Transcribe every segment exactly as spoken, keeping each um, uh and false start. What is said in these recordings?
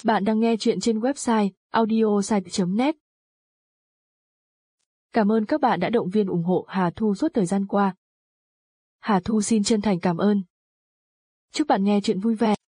Bạn đang nghe chuyện trên website audiosite chấm net. Cảm ơn các bạn đã động viên ủng hộ Hà Thu suốt thời gian qua. Hà Thu xin chân thành cảm ơn. Chúc bạn nghe chuyện vui vẻ.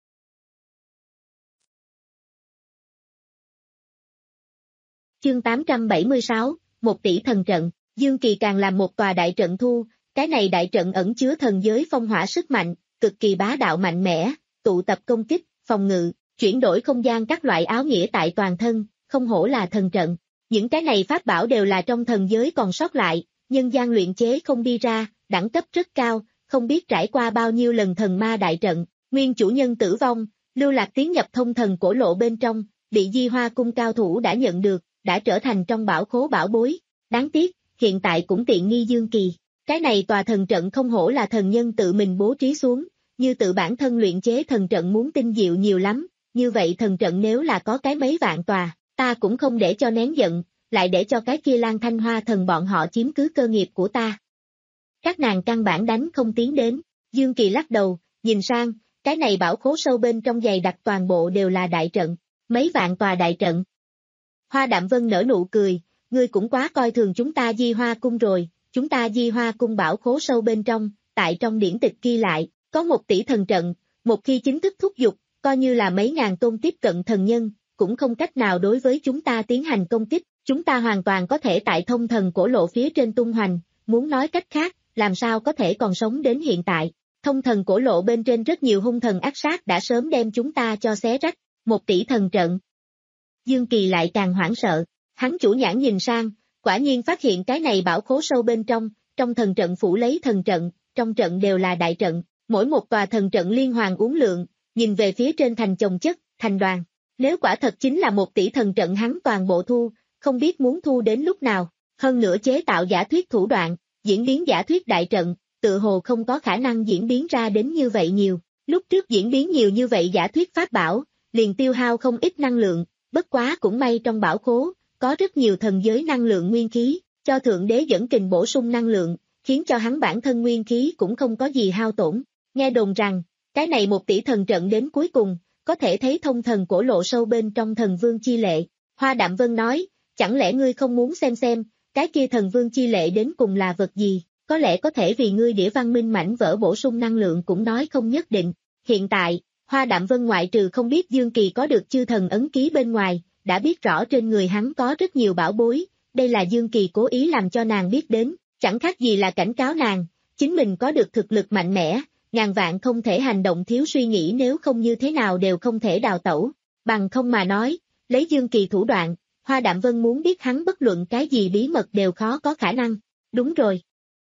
Chương tám trăm bảy mươi sáu, một tỷ thần trận, Dương Kỳ càng làm một tòa đại trận thu, cái này đại trận ẩn chứa thần giới phong hỏa sức mạnh, cực kỳ bá đạo mạnh mẽ, tụ tập công kích, phòng ngự, chuyển đổi không gian các loại áo nghĩa tại toàn thân, không hổ là thần trận. Những cái này pháp bảo đều là trong thần giới còn sót lại, nhân gian luyện chế không đi ra, đẳng cấp rất cao, không biết trải qua bao nhiêu lần thần ma đại trận, nguyên chủ nhân tử vong, lưu lạc tiến nhập thông thần cổ lộ bên trong, bị Di Hoa cung cao thủ đã nhận được, đã trở thành trong bảo khố bảo bối. Đáng tiếc, hiện tại cũng tiện nghi Dương Kỳ. Cái này tòa thần trận không hổ là thần nhân tự mình bố trí xuống, như tự bản thân luyện chế thần trận muốn tinh diệu nhiều lắm, như vậy thần trận nếu là có cái mấy vạn tòa, ta cũng không để cho nén giận, lại để cho cái kia Lan Thanh Hoa thần bọn họ chiếm cứ cơ nghiệp của ta. Các nàng căn bản đánh không tiến đến, Dương Kỳ lắc đầu, nhìn sang, cái này bảo khố sâu bên trong dày đặc toàn bộ đều là đại trận, mấy vạn tòa đại trận. Hoa Đạm Vân nở nụ cười, ngươi cũng quá coi thường chúng ta Di Hoa cung rồi, chúng ta Di Hoa cung bảo khố sâu bên trong, tại trong điển tịch ghi lại, có một tỷ thần trận, một khi chính thức thúc giục, coi như là mấy ngàn tôn tiếp cận thần nhân, cũng không cách nào đối với chúng ta tiến hành công kích, chúng ta hoàn toàn có thể tại thông thần cổ lộ phía trên tung hoành, muốn nói cách khác, làm sao có thể còn sống đến hiện tại. Thông thần cổ lộ bên trên rất nhiều hung thần ác sát đã sớm đem chúng ta cho xé rách, một tỷ thần trận. Dương Kỳ lại càng hoảng sợ, hắn chủ nhãn nhìn sang, quả nhiên phát hiện cái này bảo khố sâu bên trong, trong thần trận phủ lấy thần trận, trong trận đều là đại trận, mỗi một tòa thần trận liên hoàn uốn lượn, nhìn về phía trên thành chồng chất, thành đoàn. Nếu quả thật chính là một tỷ thần trận hắn toàn bộ thu, không biết muốn thu đến lúc nào, hơn nữa chế tạo giả thuyết thủ đoạn, diễn biến giả thuyết đại trận, tự hồ không có khả năng diễn biến ra đến như vậy nhiều. Lúc trước diễn biến nhiều như vậy giả thuyết pháp bảo, liền tiêu hao không ít năng lượng, bất quá cũng may trong bảo khố, có rất nhiều thần giới năng lượng nguyên khí, cho Thượng Đế dẫn kình bổ sung năng lượng, khiến cho hắn bản thân nguyên khí cũng không có gì hao tổn. Nghe đồn rằng, cái này một tỷ thần trận đến cuối cùng, có thể thấy thông thần cổ lộ sâu bên trong thần vương chi lệ. Hoa Đạm Vân nói, chẳng lẽ ngươi không muốn xem xem, cái kia thần vương chi lệ đến cùng là vật gì, có lẽ có thể vì ngươi đĩa văn minh mảnh vỡ bổ sung năng lượng cũng nói không nhất định. Hiện tại, Hoa Đạm Vân ngoại trừ không biết Dương Kỳ có được chư thần ấn ký bên ngoài, đã biết rõ trên người hắn có rất nhiều bảo bối, đây là Dương Kỳ cố ý làm cho nàng biết đến, chẳng khác gì là cảnh cáo nàng, chính mình có được thực lực mạnh mẽ, ngàn vạn không thể hành động thiếu suy nghĩ, nếu không như thế nào đều không thể đào tẩu, bằng không mà nói, lấy Dương Kỳ thủ đoạn, Hoa Đạm Vân muốn biết hắn bất luận cái gì bí mật đều khó có khả năng. Đúng rồi.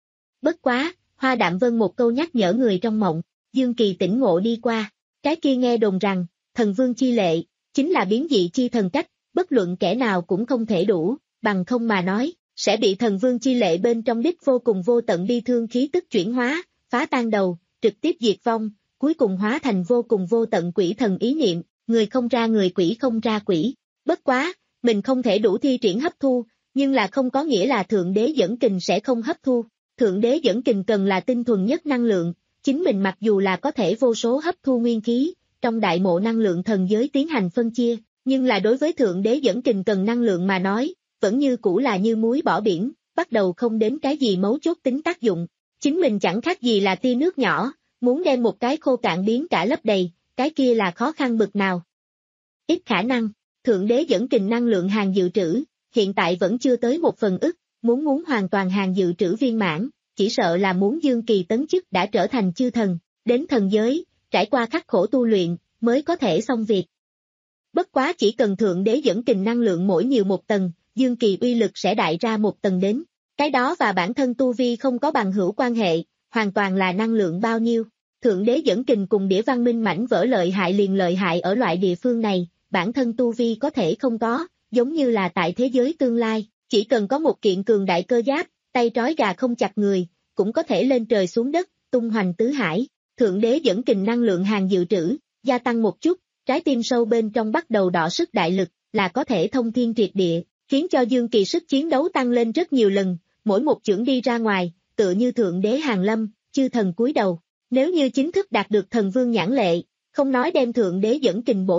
Bất quá, Hoa Đạm Vân một câu nhắc nhở người trong mộng, Dương Kỳ tỉnh ngộ đi qua, cái kia nghe đồn rằng, thần vương chi lệ, chính là biến dị chi thần cách, bất luận kẻ nào cũng không thể đủ, bằng không mà nói, sẽ bị thần vương chi lệ bên trong đích vô cùng vô tận bi thương khí tức chuyển hóa, phá tan đầu, trực tiếp diệt vong, cuối cùng hóa thành vô cùng vô tận quỷ thần ý niệm, người không ra người quỷ không ra quỷ. Bất quá, mình không thể đủ thi triển hấp thu, nhưng là không có nghĩa là Thượng Đế dẫn kình sẽ không hấp thu. Thượng Đế dẫn kình cần là tinh thuần nhất năng lượng, chính mình mặc dù là có thể vô số hấp thu nguyên khí, trong đại mộ năng lượng thần giới tiến hành phân chia, nhưng là đối với Thượng Đế dẫn kình cần năng lượng mà nói, vẫn như cũ là như muối bỏ biển, bắt đầu không đến cái gì mấu chốt tính tác dụng. Chính mình chẳng khác gì là tia nước nhỏ, muốn đem một cái khô cạn biến cả lấp đầy, cái kia là khó khăn bực nào. Ít khả năng, Thượng Đế dẫn kình năng lượng hàng dự trữ, hiện tại vẫn chưa tới một phần ức, muốn muốn hoàn toàn hàng dự trữ viên mãn, chỉ sợ là muốn Dương Kỳ tấn chức đã trở thành chư thần, đến thần giới, trải qua khắc khổ tu luyện, mới có thể xong việc. Bất quá chỉ cần Thượng Đế dẫn kình năng lượng mỗi nhiều một tầng, Dương Kỳ uy lực sẽ đại ra một tầng đến. Cái đó và bản thân tu vi không có bằng hữu quan hệ, hoàn toàn là năng lượng bao nhiêu. Thượng Đế dẫn kình cùng đĩa văn minh mảnh vỡ lợi hại liền lợi hại ở loại địa phương này, bản thân tu vi có thể không có, giống như là tại thế giới tương lai, chỉ cần có một kiện cường đại cơ giáp, tay trói gà không chặt người, cũng có thể lên trời xuống đất, tung hoành tứ hải. Thượng Đế dẫn kình năng lượng hàng dự trữ, gia tăng một chút, trái tim sâu bên trong bắt đầu đọ sức đại lực, là có thể thông thiên triệt địa, khiến cho Dương Kỳ sức chiến đấu tăng lên rất nhiều lần, mỗi một chưởng đi ra ngoài, tựa như Thượng Đế hàng lâm, chư thần cúi đầu. Nếu như chính thức đạt được thần vương nhãn lệ, không nói đem Thượng Đế dẫn kình bổ đầy,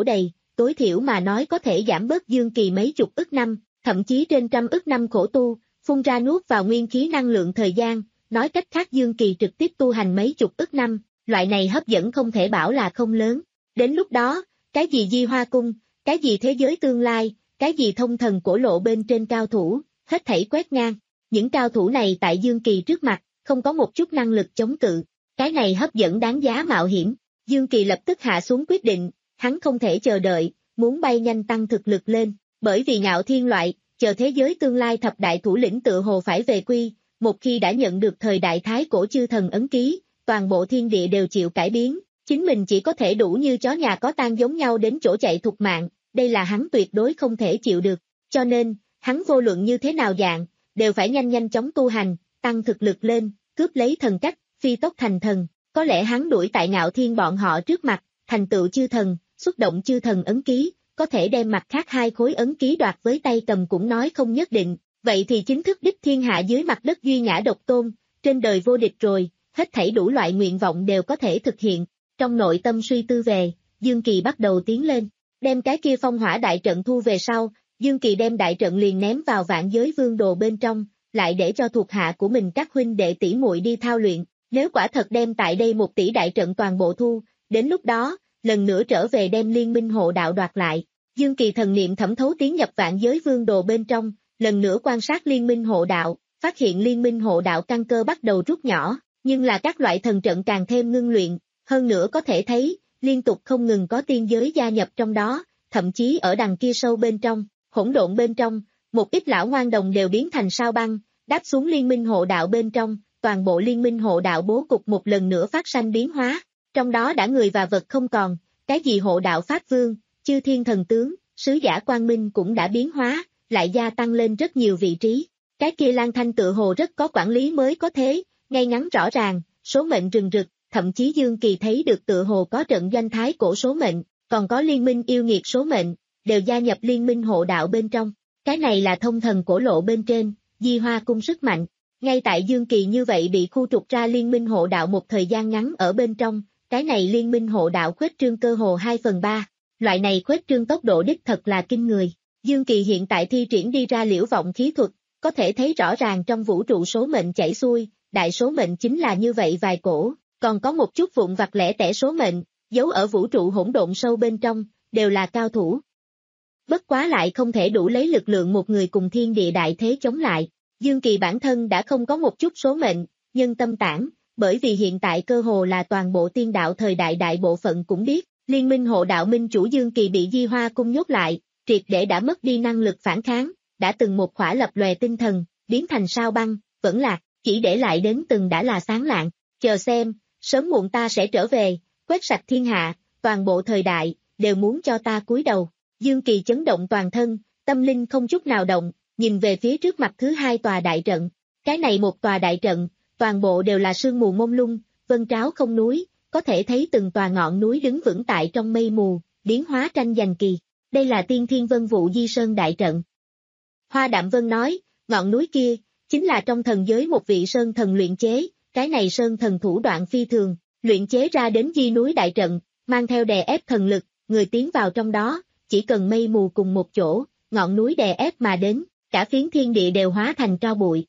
tối thiểu mà nói có thể giảm bớt Dương Kỳ mấy chục ức năm, thậm chí trên trăm ức năm khổ tu, phun ra nuốt vào nguyên khí năng lượng thời gian, nói cách khác Dương Kỳ trực tiếp tu hành mấy chục ức năm, loại này hấp dẫn không thể bảo là không lớn. Đến lúc đó, cái gì Di Hoa Cung, cái gì thế giới tương lai, cái gì thông thần cổ lộ bên trên cao thủ, hết thảy quét ngang. Những cao thủ này tại Dương Kỳ trước mặt, không có một chút năng lực chống cự. Cái này hấp dẫn đáng giá mạo hiểm. Dương Kỳ lập tức hạ xuống quyết định, hắn không thể chờ đợi, muốn bay nhanh tăng thực lực lên, bởi vì Ngạo Thiên loại, chờ thế giới tương lai thập đại thủ lĩnh tự hồ phải về quy, một khi đã nhận được thời đại thái cổ chư thần ấn ký, toàn bộ thiên địa đều chịu cải biến, chính mình chỉ có thể đủ như chó nhà có tang giống nhau đến chỗ chạy thục mạng, đây là hắn tuyệt đối không thể chịu được, cho nên, hắn vô luận như thế nào dạng, đều phải nhanh nhanh chóng tu hành, tăng thực lực lên, cướp lấy thần cách, phi tốc thành thần, có lẽ hắn đuổi tại Ngạo Thiên bọn họ trước mặt, thành tựu chư thần, xuất động chư thần ấn ký, có thể đem mặt khác hai khối ấn ký đoạt với tay cầm cũng nói không nhất định, vậy thì chính thức đích thiên hạ dưới mặt đất duy ngã độc tôn, trên đời vô địch rồi, hết thảy đủ loại nguyện vọng đều có thể thực hiện, trong nội tâm suy tư về, Dương Kỳ bắt đầu tiến lên, đem cái kia phong hỏa đại trận thu về sau, Dương Kỳ đem đại trận liền ném vào vạn giới vương đồ bên trong, lại để cho thuộc hạ của mình các huynh đệ tỷ muội đi thao luyện, nếu quả thật đem tại đây một tỷ đại trận toàn bộ thu, đến lúc đó, lần nữa trở về đem liên minh hộ đạo đoạt lại. Dương Kỳ thần niệm thẩm thấu tiến nhập vạn giới vương đồ bên trong, lần nữa quan sát liên minh hộ đạo, phát hiện liên minh hộ đạo căn cơ bắt đầu rút nhỏ, nhưng là các loại thần trận càng thêm ngưng luyện, hơn nữa có thể thấy, liên tục không ngừng có tiên giới gia nhập trong đó, thậm chí ở đằng kia sâu bên trong, hỗn độn bên trong, một ít lão ngoan đồng đều biến thành sao băng, đáp xuống liên minh hộ đạo bên trong, toàn bộ liên minh hộ đạo bố cục một lần nữa phát sanh biến hóa, trong đó đã người và vật không còn, cái gì hộ đạo pháp vương, chư thiên thần tướng, sứ giả quang minh cũng đã biến hóa, lại gia tăng lên rất nhiều vị trí. Cái kia Lan Thanh tự hồ rất có quản lý mới có thế, ngay ngắn rõ ràng, số mệnh rừng rực, thậm chí Dương Kỳ thấy được tự hồ có trận doanh thái cổ số mệnh, còn có liên minh yêu nghiệt số mệnh, đều gia nhập liên minh hộ đạo bên trong. Cái này là thông thần cổ lộ bên trên, Di Hoa Cung sức mạnh. Ngay tại Dương Kỳ như vậy bị khu trục ra liên minh hộ đạo một thời gian ngắn ở bên trong, cái này liên minh hộ đạo khuếch trương cơ hồ hai phần ba. Loại này khuếch trương tốc độ đích thật là kinh người. Dương Kỳ hiện tại thi triển đi ra liễu vọng khí thuật, có thể thấy rõ ràng trong vũ trụ số mệnh chảy xuôi, đại số mệnh chính là như vậy vài cổ, còn có một chút vụn vặt lẻ tẻ số mệnh, giấu ở vũ trụ hỗn độn sâu bên trong, đều là cao thủ. Bất quá lại không thể đủ lấy lực lượng một người cùng thiên địa đại thế chống lại. Dương Kỳ bản thân đã không có một chút số mệnh, nhân tâm tản, bởi vì hiện tại cơ hồ là toàn bộ tiên đạo thời đại đại bộ phận cũng biết, liên minh hộ đạo minh chủ Dương Kỳ bị Di Hoa Cung nhốt lại, triệt để đã mất đi năng lực phản kháng, đã từng một khỏa lập lòe tinh thần, biến thành sao băng, vẫn lạc, chỉ để lại đến từng đã là sáng lạng, chờ xem, sớm muộn ta sẽ trở về, quét sạch thiên hạ, toàn bộ thời đại, đều muốn cho ta cúi đầu. Dương Kỳ chấn động toàn thân, tâm linh không chút nào động, nhìn về phía trước mặt thứ hai tòa đại trận. Cái này một tòa đại trận, toàn bộ đều là sương mù mông lung, vân tráo không núi, có thể thấy từng tòa ngọn núi đứng vững tại trong mây mù, biến hóa tranh giành kỳ. Đây là Tiên Thiên Vân Vụ Di Sơn đại trận. Hoa Đạm Vân nói, ngọn núi kia, chính là trong thần giới một vị sơn thần luyện chế, cái này sơn thần thủ đoạn phi thường, luyện chế ra đến di núi đại trận, mang theo đè ép thần lực, người tiến vào trong đó, chỉ cần mây mù cùng một chỗ, ngọn núi đè ép mà đến, cả phiến thiên địa đều hóa thành tro bụi.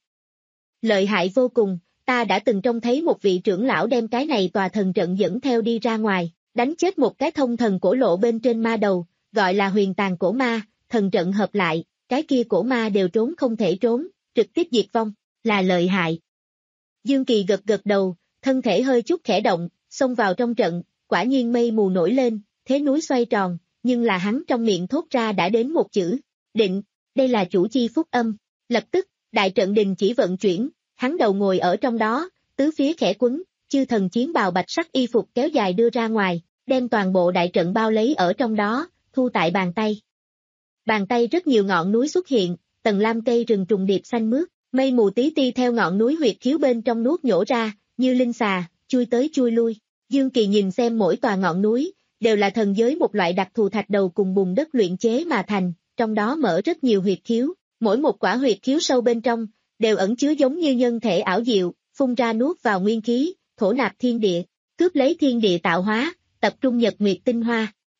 Lợi hại vô cùng, ta đã từng trông thấy một vị trưởng lão đem cái này tòa thần trận dẫn theo đi ra ngoài, đánh chết một cái thông thần cổ lộ bên trên ma đầu, gọi là huyền tàn cổ ma, thần trận hợp lại, cái kia cổ ma đều trốn không thể trốn, trực tiếp diệt vong, là lợi hại. Dương Kỳ gật gật đầu, thân thể hơi chút khẽ động, xông vào trong trận, quả nhiên mây mù nổi lên, thế núi xoay tròn, nhưng là hắn trong miệng thốt ra đã đến một chữ, định, đây là chủ chi phúc âm, lập tức, đại trận đình chỉ vận chuyển, hắn đầu ngồi ở trong đó, tứ phía khẽ quấn, chư thần chiến bào bạch sắc y phục kéo dài đưa ra ngoài, đem toàn bộ đại trận bao lấy ở trong đó, thu tại bàn tay. Bàn tay rất nhiều ngọn núi xuất hiện, tầng lam cây rừng trùng điệp xanh mướt, mây mù tí ti theo ngọn núi huyệt khiếu bên trong nuốt nhổ ra, như linh xà, chui tới chui lui. Dương Kỳ nhìn xem mỗi tòa ngọn núi, đều là thần giới một loại đặc thù thạch đầu cùng bùn đất luyện chế mà thành, trong đó mở rất nhiều huyệt khiếu, mỗi một quả huyệt khiếu sâu bên trong, đều ẩn chứa giống như nhân thể ảo diệu, phun ra nuốt vào nguyên khí, thổ nạp thiên địa, cướp lấy thiên địa tạo hóa, tập trung nhật nguyệt tinh hoa.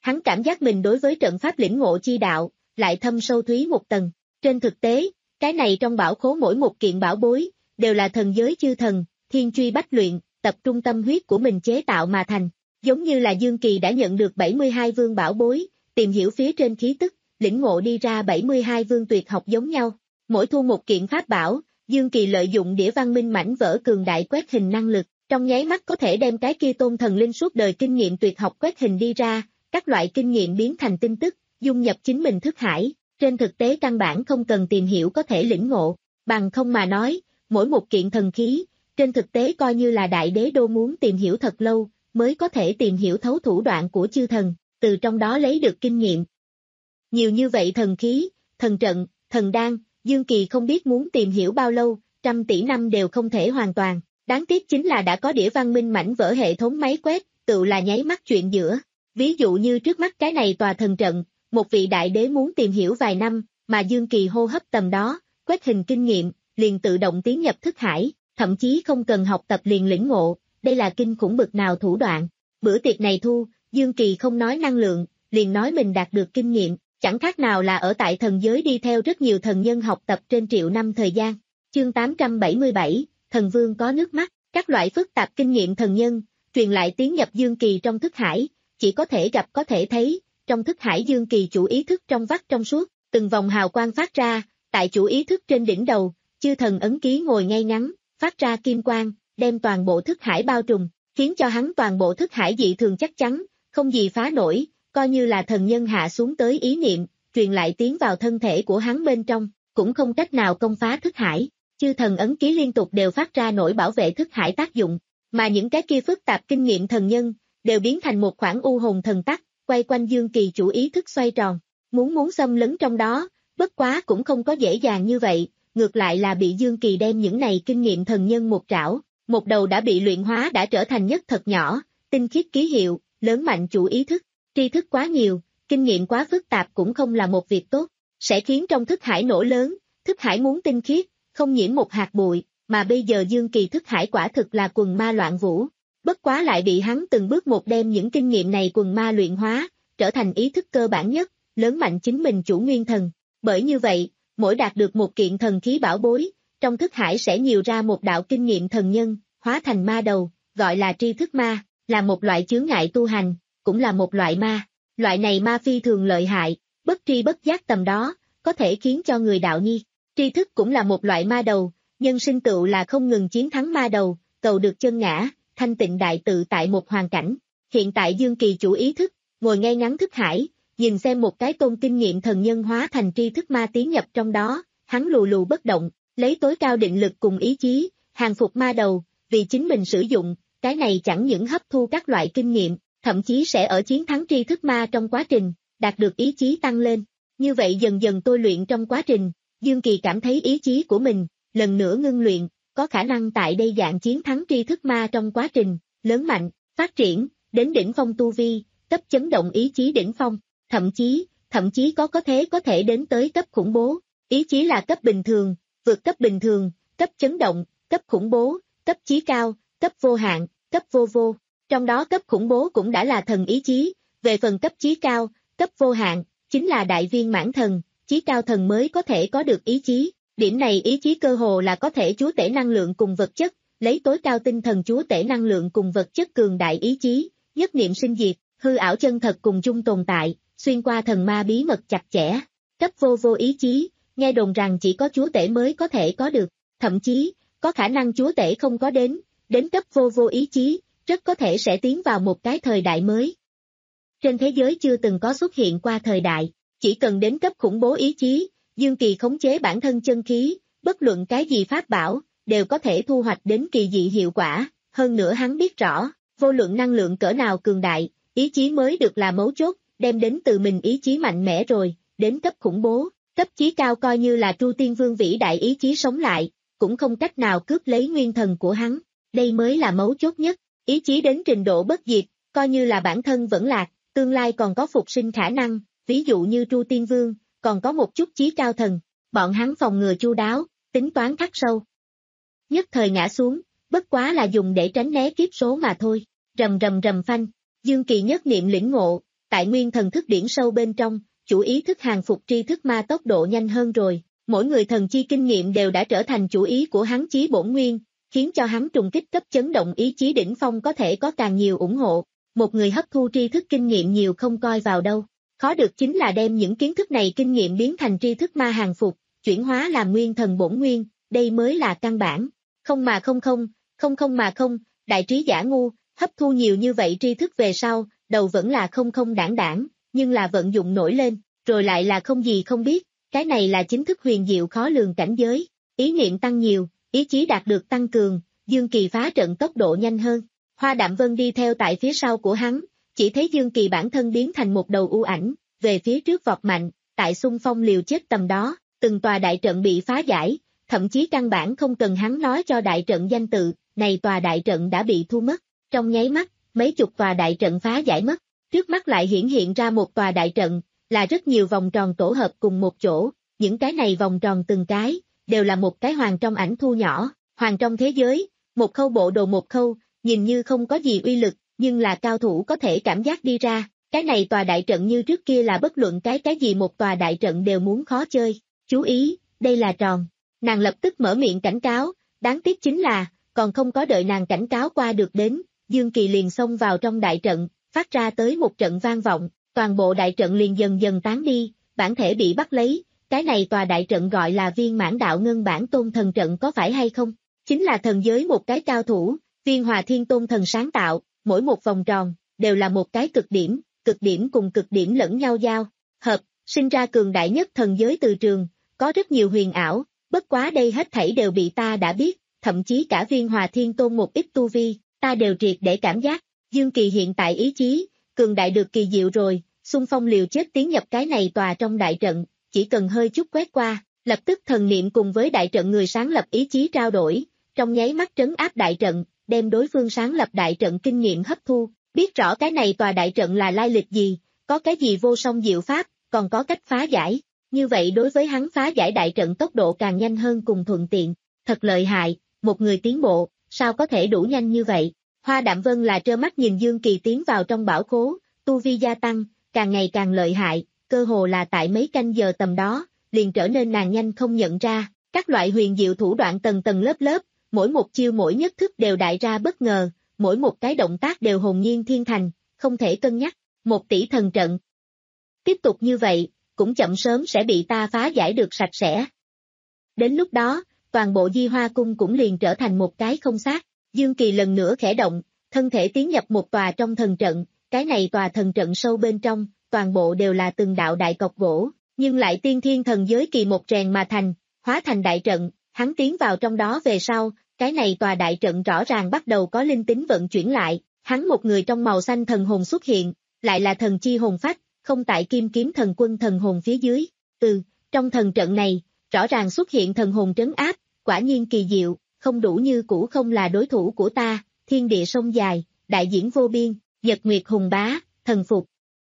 Hắn cảm giác mình đối với trận pháp lĩnh ngộ chi đạo, lại thâm sâu thúy một tầng. Trên thực tế, cái này trong bảo khố mỗi một kiện bảo bối, đều là thần giới chư thần, thiên truy bách luyện, tập trung tâm huyết của mình chế tạo mà thành. Giống như là Dương Kỳ đã nhận được bảy mươi hai vương bảo bối, tìm hiểu phía trên khí tức, lĩnh ngộ đi ra bảy mươi hai vương tuyệt học giống nhau. Mỗi thu một kiện pháp bảo, Dương Kỳ lợi dụng đĩa văn minh mảnh vỡ cường đại quét hình năng lực, trong nháy mắt có thể đem cái kia tôn thần linh suốt đời kinh nghiệm tuyệt học quét hình đi ra, các loại kinh nghiệm biến thành tin tức, dung nhập chính mình thức hải, trên thực tế căn bản không cần tìm hiểu có thể lĩnh ngộ, bằng không mà nói, mỗi một kiện thần khí, trên thực tế coi như là đại đế đô muốn tìm hiểu thật lâu, mới có thể tìm hiểu thấu thủ đoạn của chư thần, từ trong đó lấy được kinh nghiệm. Nhiều như vậy thần khí, thần trận, thần đan, Dương Kỳ không biết muốn tìm hiểu bao lâu, trăm tỷ năm đều không thể hoàn toàn, đáng tiếc chính là đã có đĩa văn minh mảnh vỡ hệ thống máy quét, tự là nháy mắt chuyện giữa. Ví dụ như trước mắt cái này tòa thần trận, một vị đại đế muốn tìm hiểu vài năm, mà Dương Kỳ hô hấp tầm đó, quét hình kinh nghiệm, liền tự động tiến nhập thức hải, thậm chí không cần học tập liền lĩnh ngộ, đây là kinh khủng bực nào thủ đoạn. Bữa tiệc này thu, Dương Kỳ không nói năng lượng, liền nói mình đạt được kinh nghiệm, chẳng khác nào là ở tại thần giới đi theo rất nhiều thần nhân học tập trên triệu năm thời gian. Chương tám trăm bảy mươi bảy, Thần Vương có nước mắt, các loại phức tạp kinh nghiệm thần nhân, truyền lại tiến nhập Dương Kỳ trong thức hải, chỉ có thể gặp có thể thấy, trong thức hải Dương Kỳ chủ ý thức trong vắt trong suốt, từng vòng hào quang phát ra, tại chủ ý thức trên đỉnh đầu, chư thần ấn ký ngồi ngay ngắn, phát ra kim quang, đem toàn bộ thức hải bao trùm, khiến cho hắn toàn bộ thức hải dị thường chắc chắn, không gì phá nổi, coi như là thần nhân hạ xuống tới ý niệm, truyền lại tiến vào thân thể của hắn bên trong, cũng không cách nào công phá thức hải, chư thần ấn ký liên tục đều phát ra nổi bảo vệ thức hải tác dụng, mà những cái kia phức tạp kinh nghiệm thần nhân, đều biến thành một khoảng u hồn thần tắc, quay quanh Dương Kỳ chủ ý thức xoay tròn, muốn muốn xâm lấn trong đó, bất quá cũng không có dễ dàng như vậy, ngược lại là bị Dương Kỳ đem những này kinh nghiệm thần nhân một trảo, một đầu đã bị luyện hóa đã trở thành nhất thật nhỏ, tinh khiết ký hiệu, lớn mạnh chủ ý thức, tri thức quá nhiều, kinh nghiệm quá phức tạp cũng không là một việc tốt, sẽ khiến trong thức hải nổ lớn, thức hải muốn tinh khiết, không nhiễm một hạt bụi, mà bây giờ Dương Kỳ thức hải quả thực là quần ma loạn vũ. Bất quá lại bị hắn từng bước một đem những kinh nghiệm này quần ma luyện hóa, trở thành ý thức cơ bản nhất, lớn mạnh chính mình chủ nguyên thần. Bởi như vậy, mỗi đạt được một kiện thần khí bảo bối, trong thức hải sẽ nhiều ra một đạo kinh nghiệm thần nhân, hóa thành ma đầu, gọi là tri thức ma, là một loại chướng ngại tu hành, cũng là một loại ma. Loại này ma phi thường lợi hại, bất tri bất giác tầm đó, có thể khiến cho người đạo nhi. Tri thức cũng là một loại ma đầu, nhân sinh tựu là không ngừng chiến thắng ma đầu, cầu được chân ngã, thanh tịnh đại tự tại một hoàn cảnh. Hiện tại Dương Kỳ chủ ý thức, ngồi ngay ngắn thức hải, nhìn xem một cái tôn kinh nghiệm thần nhân hóa thành tri thức ma tiến nhập trong đó, hắn lù lù bất động, lấy tối cao định lực cùng ý chí, hàng phục ma đầu, vì chính mình sử dụng, cái này chẳng những hấp thu các loại kinh nghiệm, thậm chí sẽ ở chiến thắng tri thức ma trong quá trình, đạt được ý chí tăng lên. Như vậy dần dần tôi luyện trong quá trình, Dương Kỳ cảm thấy ý chí của mình, lần nữa ngưng luyện, có khả năng tại đây dạng chiến thắng tri thức ma trong quá trình, lớn mạnh, phát triển, đến đỉnh phong tu vi, cấp chấn động ý chí đỉnh phong, thậm chí, thậm chí có có thế có thể đến tới cấp khủng bố, ý chí là cấp bình thường, vượt cấp bình thường, cấp chấn động, cấp khủng bố, cấp chí cao, cấp vô hạn, cấp vô vô, trong đó cấp khủng bố cũng đã là thần ý chí, về phần cấp chí cao, cấp vô hạn, chính là đại viên mãn thần, chí cao thần mới có thể có được ý chí. Điểm này ý chí cơ hồ là có thể chúa tể năng lượng cùng vật chất, lấy tối cao tinh thần chúa tể năng lượng cùng vật chất cường đại ý chí, nhất niệm sinh diệt, hư ảo chân thật cùng chung tồn tại, xuyên qua thần ma bí mật chặt chẽ. Cấp vô vô ý chí, nghe đồn rằng chỉ có chúa tể mới có thể có được, thậm chí, có khả năng chúa tể không có đến, đến cấp vô vô ý chí, rất có thể sẽ tiến vào một cái thời đại mới. Trên thế giới chưa từng có xuất hiện qua thời đại, chỉ cần đến cấp khủng bố ý chí, Dương Kỳ khống chế bản thân chân khí, bất luận cái gì pháp bảo, đều có thể thu hoạch đến kỳ dị hiệu quả, hơn nữa hắn biết rõ, vô luận năng lượng cỡ nào cường đại, ý chí mới được là mấu chốt, đem đến từ mình ý chí mạnh mẽ rồi, đến cấp khủng bố, cấp chí cao coi như là Tru Tiên Vương vĩ đại ý chí sống lại, cũng không cách nào cướp lấy nguyên thần của hắn, đây mới là mấu chốt nhất, ý chí đến trình độ bất diệt, coi như là bản thân vẫn lạc, tương lai còn có phục sinh khả năng, ví dụ như Tru Tiên Vương, còn có một chút chí cao thần, bọn hắn phòng ngừa chu đáo, tính toán khắc sâu. Nhất thời ngã xuống, bất quá là dùng để tránh né kiếp số mà thôi, rầm rầm rầm phanh, Dương Kỳ nhất niệm lĩnh ngộ, tại nguyên thần thức điển sâu bên trong, chủ ý thức hàng phục tri thức ma tốc độ nhanh hơn rồi, mỗi người thần chi kinh nghiệm đều đã trở thành chủ ý của hắn chí bổn nguyên, khiến cho hắn trùng kích cấp chấn động ý chí đỉnh phong có thể có càng nhiều ủng hộ, một người hấp thu tri thức kinh nghiệm nhiều không coi vào đâu, khó được chính là đem những kiến thức này kinh nghiệm biến thành tri thức ma hàng phục, chuyển hóa làm nguyên thần bổn nguyên, đây mới là căn bản, không mà không không, không không mà không, đại trí giả ngu, hấp thu nhiều như vậy tri thức về sau, đầu vẫn là không không đảng đảng, nhưng là vận dụng nổi lên, rồi lại là không gì không biết, cái này là chính thức huyền diệu khó lường cảnh giới, ý niệm tăng nhiều, ý chí đạt được tăng cường, Dương Kỳ phá trận tốc độ nhanh hơn, Hoa Đạm Vân đi theo tại phía sau của hắn, chỉ thấy Dương Kỳ bản thân biến thành một đầu u ảnh, về phía trước vọt mạnh, tại xung phong liều chết tầm đó, từng tòa đại trận bị phá giải, thậm chí căn bản không cần hắn nói cho đại trận danh tự, này tòa đại trận đã bị thu mất, trong nháy mắt, mấy chục tòa đại trận phá giải mất, trước mắt lại hiển hiện ra một tòa đại trận, là rất nhiều vòng tròn tổ hợp cùng một chỗ, những cái này vòng tròn từng cái, đều là một cái hoàng trong ảnh thu nhỏ, hoàng trong thế giới, một khâu bộ đồ một khâu, nhìn như không có gì uy lực, nhưng là cao thủ có thể cảm giác đi ra, cái này tòa đại trận như trước kia là bất luận cái cái gì một tòa đại trận đều muốn khó chơi, chú ý, đây là tròn, nàng lập tức mở miệng cảnh cáo, đáng tiếc chính là, còn không có đợi nàng cảnh cáo qua được đến, Dương Kỳ liền xông vào trong đại trận, phát ra tới một trận vang vọng, toàn bộ đại trận liền dần dần tán đi, bản thể bị bắt lấy, cái này tòa đại trận gọi là viên mãn đạo ngân bản tôn thần trận có phải hay không? Chính là thần giới một cái cao thủ, viên hòa thiên tôn thần sáng tạo, mỗi một vòng tròn, đều là một cái cực điểm, cực điểm cùng cực điểm lẫn nhau giao, hợp, sinh ra cường đại nhất thần giới từ trường, có rất nhiều huyền ảo, bất quá đây hết thảy đều bị ta đã biết, thậm chí cả viên hòa thiên tôn một ít tu vi, ta đều triệt để cảm giác, Dương Kỳ hiện tại ý chí, cường đại được kỳ diệu rồi, xung phong liều chết tiến nhập cái này tòa trong đại trận, chỉ cần hơi chút quét qua, lập tức thần niệm cùng với đại trận người sáng lập ý chí trao đổi, trong nháy mắt trấn áp đại trận, đem đối phương sáng lập đại trận kinh nghiệm hấp thu, biết rõ cái này tòa đại trận là lai lịch gì, có cái gì vô song diệu pháp, còn có cách phá giải, như vậy đối với hắn phá giải đại trận tốc độ càng nhanh hơn cùng thuận tiện, thật lợi hại, một người tiến bộ, sao có thể đủ nhanh như vậy, Hoa Đạm Vân là trơ mắt nhìn Dương Kỳ tiến vào trong bảo khố, tu vi gia tăng, càng ngày càng lợi hại, cơ hồ là tại mấy canh giờ tầm đó, liền trở nên nàng nhanh không nhận ra, các loại huyền diệu thủ đoạn tầng tầng lớp lớp, mỗi một chiêu mỗi nhất thức đều đại ra bất ngờ, mỗi một cái động tác đều hồn nhiên thiên thành, không thể cân nhắc, một tỷ thần trận. Tiếp tục như vậy, cũng chậm sớm sẽ bị ta phá giải được sạch sẽ. Đến lúc đó, toàn bộ Di Hoa Cung cũng liền trở thành một cái không xác, Dương Kỳ lần nữa khẽ động, thân thể tiến nhập một tòa trong thần trận, cái này tòa thần trận sâu bên trong, toàn bộ đều là từng đạo đại cọc gỗ, nhưng lại tiên thiên thần giới kỳ một rèn mà thành, hóa thành đại trận, hắn tiến vào trong đó về sau, cái này tòa đại trận rõ ràng bắt đầu có linh tính vận chuyển lại, hắn một người trong màu xanh thần hồn xuất hiện, lại là thần chi hồn phách, không tại kim kiếm thần quân thần hồn phía dưới, ừ, trong thần trận này, rõ ràng xuất hiện thần hồn trấn áp, quả nhiên kỳ diệu, không đủ như cũ không là đối thủ của ta, thiên địa sông dài, đại diễn vô biên, nhật nguyệt hùng bá, thần phục.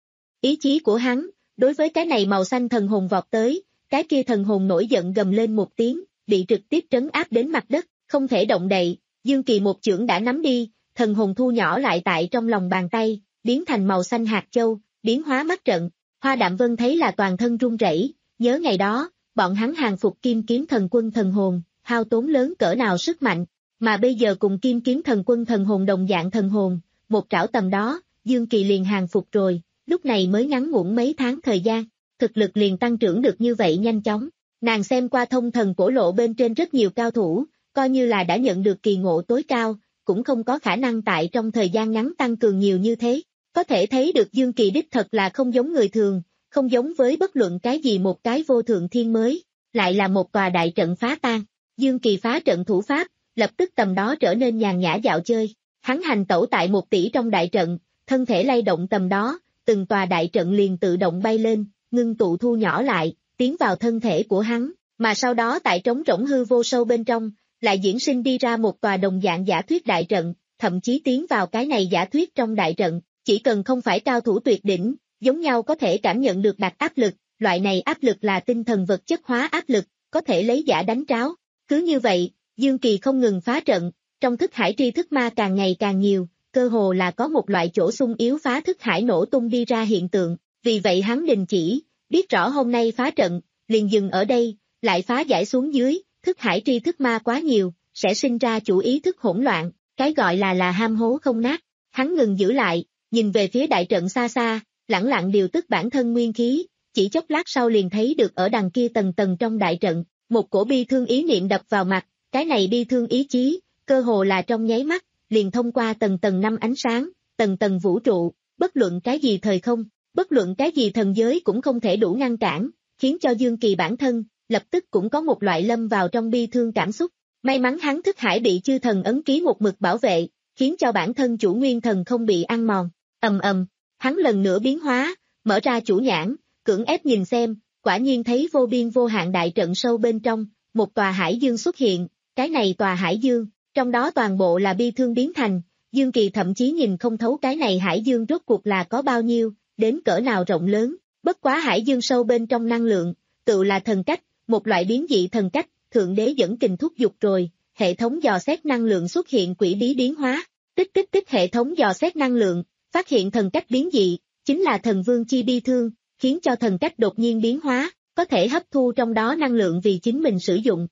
Ý chí của hắn, đối với cái này màu xanh thần hồn vọt tới, cái kia thần hồn nổi giận gầm lên một tiếng, bị trực tiếp trấn áp đến mặt đất, không thể động đậy, Dương Kỳ một chưởng đã nắm đi, thần hồn thu nhỏ lại tại trong lòng bàn tay, biến thành màu xanh hạt châu, biến hóa mắt trận, Hoa Đạm Vân thấy là toàn thân run rẩy, nhớ ngày đó, bọn hắn hàng phục kim kiếm thần quân thần hồn, hao tốn lớn cỡ nào sức mạnh, mà bây giờ cùng kim kiếm thần quân thần hồn đồng dạng thần hồn, một trảo tầm đó, Dương Kỳ liền hàng phục rồi, lúc này mới ngắn ngủn mấy tháng thời gian, thực lực liền tăng trưởng được như vậy nhanh chóng, nàng xem qua thông thần cổ lộ bên trên rất nhiều cao thủ, coi như là đã nhận được kỳ ngộ tối cao, cũng không có khả năng tại trong thời gian ngắn tăng cường nhiều như thế, có thể thấy được Dương Kỳ đích thật là không giống người thường, không giống với bất luận cái gì một cái vô thượng thiên mới, lại là một tòa đại trận phá tan, Dương Kỳ phá trận thủ pháp, lập tức tầm đó trở nên nhàn nhã dạo chơi, hắn hành tẩu tại một tỷ trong đại trận, thân thể lay động tầm đó, từng tòa đại trận liền tự động bay lên, ngưng tụ thu nhỏ lại, tiến vào thân thể của hắn, mà sau đó tại trống rỗng hư vô sâu bên trong, lại diễn sinh đi ra một tòa đồng dạng giả thuyết đại trận, thậm chí tiến vào cái này giả thuyết trong đại trận, chỉ cần không phải cao thủ tuyệt đỉnh, giống nhau có thể cảm nhận được đặc áp lực, loại này áp lực là tinh thần vật chất hóa áp lực, có thể lấy giả đánh tráo. Cứ như vậy, Dương Kỳ không ngừng phá trận, trong thức hải tri thức ma càng ngày càng nhiều, cơ hồ là có một loại chỗ xung yếu phá thức hải nổ tung đi ra hiện tượng, vì vậy hắn đình chỉ, biết rõ hôm nay phá trận, liền dừng ở đây, lại phá giải xuống dưới, thức hải tri thức ma quá nhiều, sẽ sinh ra chủ ý thức hỗn loạn, cái gọi là là ham hố không nát, hắn ngừng giữ lại, nhìn về phía đại trận xa xa, lẳng lặng điều tức bản thân nguyên khí, chỉ chốc lát sau liền thấy được ở đằng kia tầng tầng trong đại trận, một cổ bi thương ý niệm đập vào mặt, cái này bi thương ý chí, cơ hồ là trong nháy mắt, liền thông qua tầng tầng năm ánh sáng, tầng tầng vũ trụ, bất luận cái gì thời không, bất luận cái gì thần giới cũng không thể đủ ngăn cản, khiến cho Dương Kỳ bản thân, lập tức cũng có một loại lâm vào trong bi thương cảm xúc. May mắn hắn thức hải bị chư thần ấn ký một mực bảo vệ, khiến cho bản thân chủ nguyên thần không bị ăn mòn. Ầm ầm, hắn lần nữa biến hóa, mở ra chủ nhãn, cưỡng ép nhìn xem, quả nhiên thấy vô biên vô hạn đại trận sâu bên trong, một tòa hải dương xuất hiện, cái này tòa hải dương, trong đó toàn bộ là bi thương biến thành, Dương Kỳ thậm chí nhìn không thấu cái này hải dương rốt cuộc là có bao nhiêu, đến cỡ nào rộng lớn, bất quá hải dương sâu bên trong năng lượng, tự là thần cách, một loại biến dị thần cách, thượng đế dẫn kình thúc dục rồi, hệ thống dò xét năng lượng xuất hiện quỷ bí biến hóa, tích tích tích hệ thống dò xét năng lượng, phát hiện thần cách biến dị, chính là thần vương chi bi thương, khiến cho thần cách đột nhiên biến hóa, có thể hấp thu trong đó năng lượng vì chính mình sử dụng.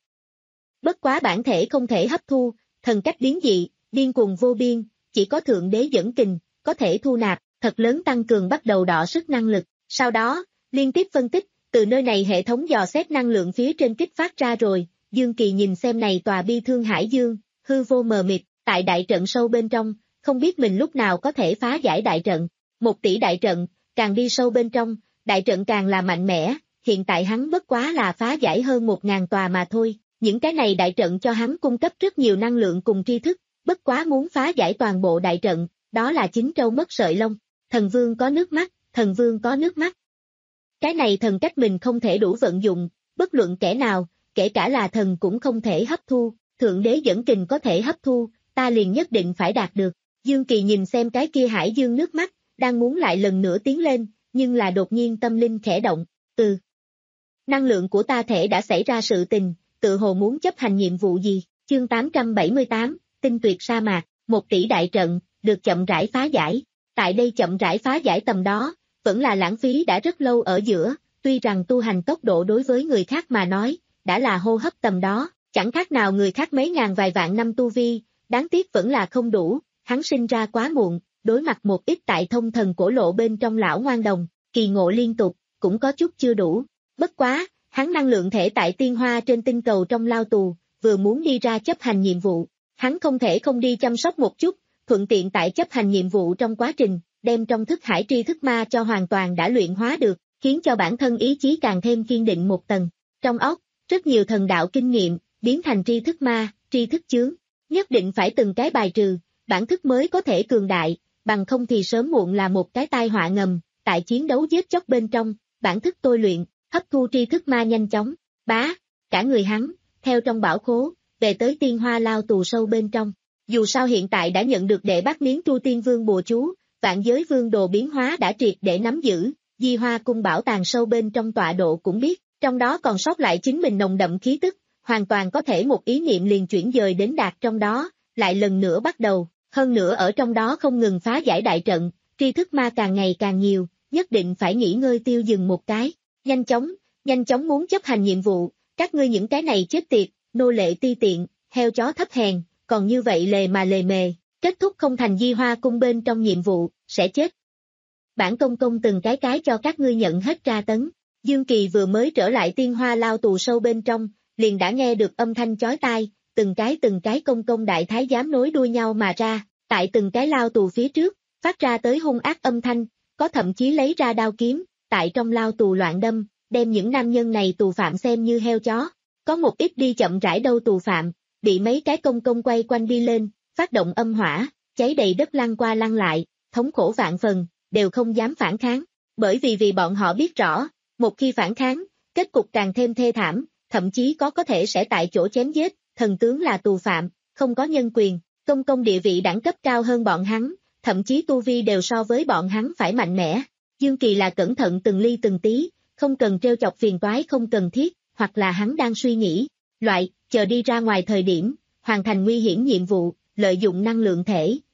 Bất quá bản thể không thể hấp thu, thần cách biến dị, điên cuồng vô biên, chỉ có thượng đế dẫn kình, có thể thu nạp, thật lớn tăng cường bắt đầu đọ sức năng lực, sau đó, liên tiếp phân tích, từ nơi này hệ thống dò xét năng lượng phía trên kích phát ra rồi, Dương Kỳ nhìn xem này tòa bi thương hải dương, hư vô mờ mịt, tại đại trận sâu bên trong, không biết mình lúc nào có thể phá giải đại trận, một tỷ đại trận, càng đi sâu bên trong, đại trận càng là mạnh mẽ, hiện tại hắn bất quá là phá giải hơn một ngàn tòa mà thôi, những cái này đại trận cho hắn cung cấp rất nhiều năng lượng cùng tri thức, bất quá muốn phá giải toàn bộ đại trận, đó là chính trâu mất sợi lông, thần vương có nước mắt, thần vương có nước mắt. Cái này thần cách mình không thể đủ vận dụng, bất luận kẻ nào, kể cả là thần cũng không thể hấp thu, thượng đế dẫn kình có thể hấp thu, ta liền nhất định phải đạt được. Dương Kỳ nhìn xem cái kia hải dương nước mắt, đang muốn lại lần nữa tiến lên, nhưng là đột nhiên tâm linh khẽ động, từ năng lượng của ta thể đã xảy ra sự tình, tự hồ muốn chấp hành nhiệm vụ gì, chương tám trăm bảy mươi tám, tinh tuyệt sa mạc, một tỷ đại trận, được chậm rãi phá giải, tại đây chậm rãi phá giải tầm đó, vẫn là lãng phí đã rất lâu ở giữa, tuy rằng tu hành tốc độ đối với người khác mà nói, đã là hô hấp tầm đó, chẳng khác nào người khác mấy ngàn vài vạn năm tu vi, đáng tiếc vẫn là không đủ, hắn sinh ra quá muộn, đối mặt một ít tại thông thần cổ lộ bên trong lão ngoan đồng, kỳ ngộ liên tục, cũng có chút chưa đủ, bất quá, hắn năng lượng thể tại tiên hoa trên tinh cầu trong lao tù, vừa muốn đi ra chấp hành nhiệm vụ, hắn không thể không đi chăm sóc một chút, thuận tiện tại chấp hành nhiệm vụ trong quá trình, đem trong thức hải tri thức ma cho hoàn toàn đã luyện hóa được, khiến cho bản thân ý chí càng thêm kiên định một tầng. Trong óc, rất nhiều thần đạo kinh nghiệm, biến thành tri thức ma, tri thức chướng, nhất định phải từng cái bài trừ, bản thức mới có thể cường đại, bằng không thì sớm muộn là một cái tai họa ngầm, tại chiến đấu giết chóc bên trong, bản thức tôi luyện, hấp thu tri thức ma nhanh chóng, bá, cả người hắn, theo trong bảo khố, về tới tiên hoa lao tù sâu bên trong. Dù sao hiện tại đã nhận được đệ bắt miếng Tru Tiên Vương bùa chú, vạn giới vương đồ biến hóa đã triệt để nắm giữ, Di Hoa cung bảo tàng sâu bên trong tọa độ cũng biết, trong đó còn sót lại chính mình nồng đậm khí tức, hoàn toàn có thể một ý niệm liền chuyển dời đến đạt trong đó, lại lần nữa bắt đầu, hơn nữa ở trong đó không ngừng phá giải đại trận, tri thức ma càng ngày càng nhiều, nhất định phải nghỉ ngơi tiêu dừng một cái, nhanh chóng, nhanh chóng muốn chấp hành nhiệm vụ, các ngươi những cái này chết tiệt, nô lệ ti tiện, heo chó thấp hèn, còn như vậy lề mà lề mề, kết thúc không thành Di Hoa cung bên trong nhiệm vụ, sẽ chết. Bản công công từng cái cái cho các ngươi nhận hết tra tấn. Dương Kỳ vừa mới trở lại tiên hoa lao tù sâu bên trong, liền đã nghe được âm thanh chói tai, từng cái từng cái công công đại thái giám nối đuôi nhau mà ra, tại từng cái lao tù phía trước, phát ra tới hung ác âm thanh, có thậm chí lấy ra đao kiếm, tại trong lao tù loạn đâm, đem những nam nhân này tù phạm xem như heo chó. Có một ít đi chậm rãi đâu tù phạm, bị mấy cái công công quay quanh đi lên, phát động âm hỏa, cháy đầy đất lăn qua lăn lại, thống khổ vạn phần, đều không dám phản kháng, bởi vì vì bọn họ biết rõ, một khi phản kháng, kết cục càng thêm thê thảm, thậm chí có có thể sẽ tại chỗ chém giết, thần tướng là tù phạm, không có nhân quyền, công công địa vị đẳng cấp cao hơn bọn hắn, thậm chí tu vi đều so với bọn hắn phải mạnh mẽ. Dương Kỳ là cẩn thận từng ly từng tí, không cần trêu chọc phiền toái không cần thiết, hoặc là hắn đang suy nghĩ, loại, chờ đi ra ngoài thời điểm, hoàn thành nguy hiểm nhiệm vụ, lợi dụng năng lượng thể,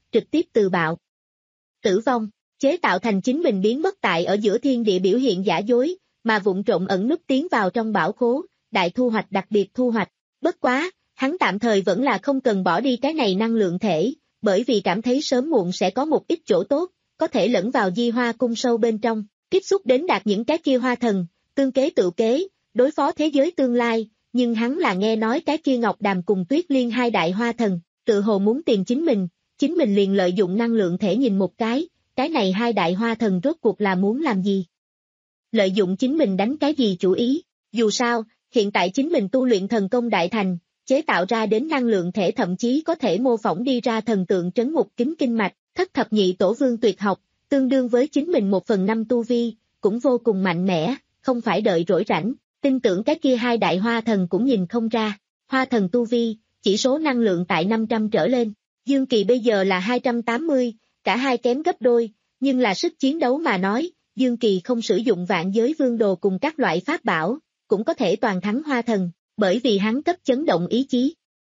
trực tiếp từ bạo. Tử vong, chế tạo thành chính mình biến mất tại ở giữa thiên địa biểu hiện giả dối, mà vụng trộm ẩn núp tiến vào trong bảo khố, đại thu hoạch đặc biệt thu hoạch. Bất quá, hắn tạm thời vẫn là không cần bỏ đi cái này năng lượng thể, bởi vì cảm thấy sớm muộn sẽ có một ít chỗ tốt, có thể lẫn vào di hoa cung sâu bên trong, tiếp xúc đến đạt những cái kia hoa thần, tương kế tự kế, đối phó thế giới tương lai, nhưng hắn là nghe nói cái kia Ngọc Đàm cùng Tuyết Liên hai đại hoa thần, tự hồ muốn tìm chính mình, chính mình liền lợi dụng năng lượng thể nhìn một cái, cái này hai đại hoa thần rốt cuộc là muốn làm gì? Lợi dụng chính mình đánh cái gì chủ ý? Dù sao, hiện tại chính mình tu luyện thần công đại thành, chế tạo ra đến năng lượng thể thậm chí có thể mô phỏng đi ra thần tượng trấn ngục kính kinh mạch, thất thập nhị tổ vương tuyệt học, tương đương với chính mình một phần năm tu vi, cũng vô cùng mạnh mẽ, không phải đợi rỗi rảnh, tin tưởng cái kia hai đại hoa thần cũng nhìn không ra, hoa thần tu vi, chỉ số năng lượng tại năm trăm trở lên, Dương Kỳ bây giờ là hai trăm tám mươi, cả hai kém gấp đôi, nhưng là sức chiến đấu mà nói, Dương Kỳ không sử dụng vạn giới vương đồ cùng các loại pháp bảo, cũng có thể toàn thắng hoa thần, bởi vì hắn cấp chấn động ý chí.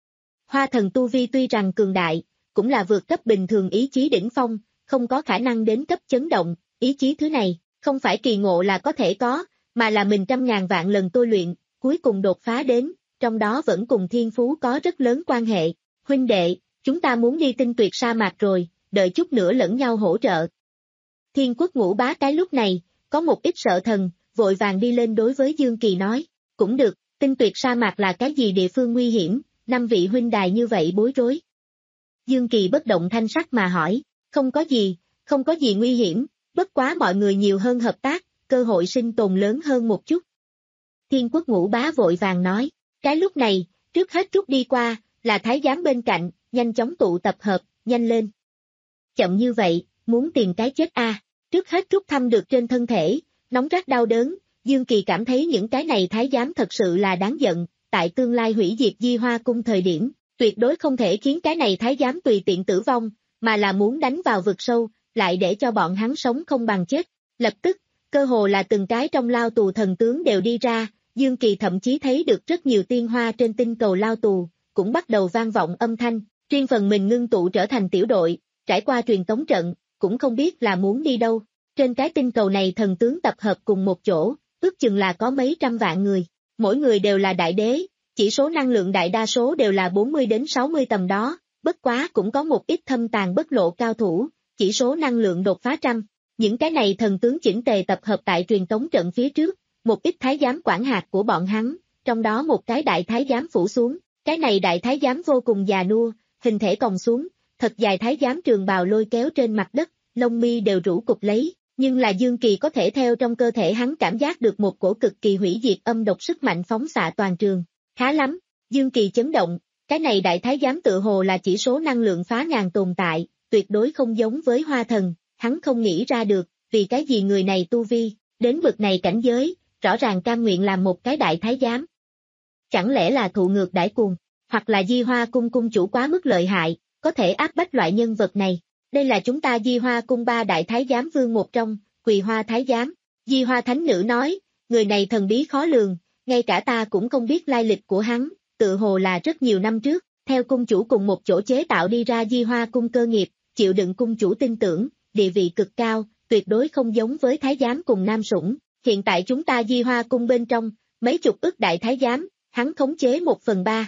Hoa thần tu vi tuy rằng cường đại, cũng là vượt cấp bình thường ý chí đỉnh phong, không có khả năng đến cấp chấn động, ý chí thứ này, không phải kỳ ngộ là có thể có, mà là mình trăm ngàn vạn lần tôi luyện, cuối cùng đột phá đến, trong đó vẫn cùng thiên phú có rất lớn quan hệ. Huynh đệ, chúng ta muốn đi tinh tuyệt sa mạc rồi, đợi chút nữa lẫn nhau hỗ trợ. Thiên Quốc Ngũ Bá cái lúc này, có một ít sợ thần, vội vàng đi lên đối với Dương Kỳ nói, cũng được, tinh tuyệt sa mạc là cái gì địa phương nguy hiểm, năm vị huynh đài như vậy bối rối. Dương Kỳ bất động thanh sắc mà hỏi, không có gì, không có gì nguy hiểm, bất quá mọi người nhiều hơn hợp tác, cơ hội sinh tồn lớn hơn một chút. Thiên Quốc Ngũ Bá vội vàng nói, cái lúc này, trước hết rút đi qua, là thái giám bên cạnh, nhanh chóng tụ tập hợp, nhanh lên. Chậm như vậy, muốn tìm cái chết a, à. Trước hết rút thăm được trên thân thể, nóng rát đau đớn, Dương Kỳ cảm thấy những cái này thái giám thật sự là đáng giận, tại tương lai hủy diệt Di Hoa Cung thời điểm, tuyệt đối không thể khiến cái này thái giám tùy tiện tử vong, mà là muốn đánh vào vực sâu, lại để cho bọn hắn sống không bằng chết. Lập tức, cơ hồ là từng cái trong lao tù thần tướng đều đi ra, Dương Kỳ thậm chí thấy được rất nhiều tiên hoa trên tinh cầu lao tù, cũng bắt đầu vang vọng âm thanh, riêng phần mình ngưng tụ trở thành tiểu đội, trải qua truyền tống trận, cũng không biết là muốn đi đâu. Trên cái tinh cầu này thần tướng tập hợp cùng một chỗ, ước chừng là có mấy trăm vạn người, mỗi người đều là đại đế, chỉ số năng lượng đại đa số đều là bốn mươi đến sáu mươi tầm đó, bất quá cũng có một ít thâm tàn bất lộ cao thủ, chỉ số năng lượng đột phá trăm. Những cái này thần tướng chỉnh tề tập hợp tại truyền tống trận phía trước, một ít thái giám quản hạt của bọn hắn, trong đó một cái đại thái giám phủ xuống, cái này đại thái giám vô cùng già nua, hình thể còng xuống, thật dài thái giám trường bào lôi kéo trên mặt đất, lông mi đều rũ cục lấy, nhưng là Dương Kỳ có thể theo trong cơ thể hắn cảm giác được một cổ cực kỳ hủy diệt âm độc sức mạnh phóng xạ toàn trường. Khá lắm, Dương Kỳ chấn động, cái này đại thái giám tự hồ là chỉ số năng lượng phá ngàn tồn tại, tuyệt đối không giống với hoa thần, hắn không nghĩ ra được, vì cái gì người này tu vi, đến bực này cảnh giới, rõ ràng cam nguyện làm một cái đại thái giám. Chẳng lẽ là thụ ngược đãi cuồng, hoặc là Di Hoa Cung cung chủ quá mức lợi hại, có thể áp bách loại nhân vật này. Đây là chúng ta Di Hoa Cung ba đại thái giám vương một trong, Quỳ Hoa thái giám. Di Hoa thánh nữ nói, người này thần bí khó lường, ngay cả ta cũng không biết lai lịch của hắn, tự hồ là rất nhiều năm trước, theo cung chủ cùng một chỗ chế tạo đi ra Di Hoa Cung cơ nghiệp, chịu đựng cung chủ tin tưởng, địa vị cực cao, tuyệt đối không giống với thái giám cùng nam sủng. Hiện tại chúng ta Di Hoa Cung bên trong, mấy chục ức đại thái giám, hắn khống chế một phần ba.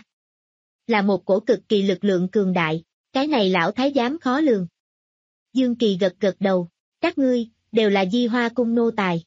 Là một cổ cực kỳ lực lượng cường đại, cái này lão thái giám khó lường. Dương Kỳ gật gật đầu, các ngươi, đều là Di Hoa Cung nô tài.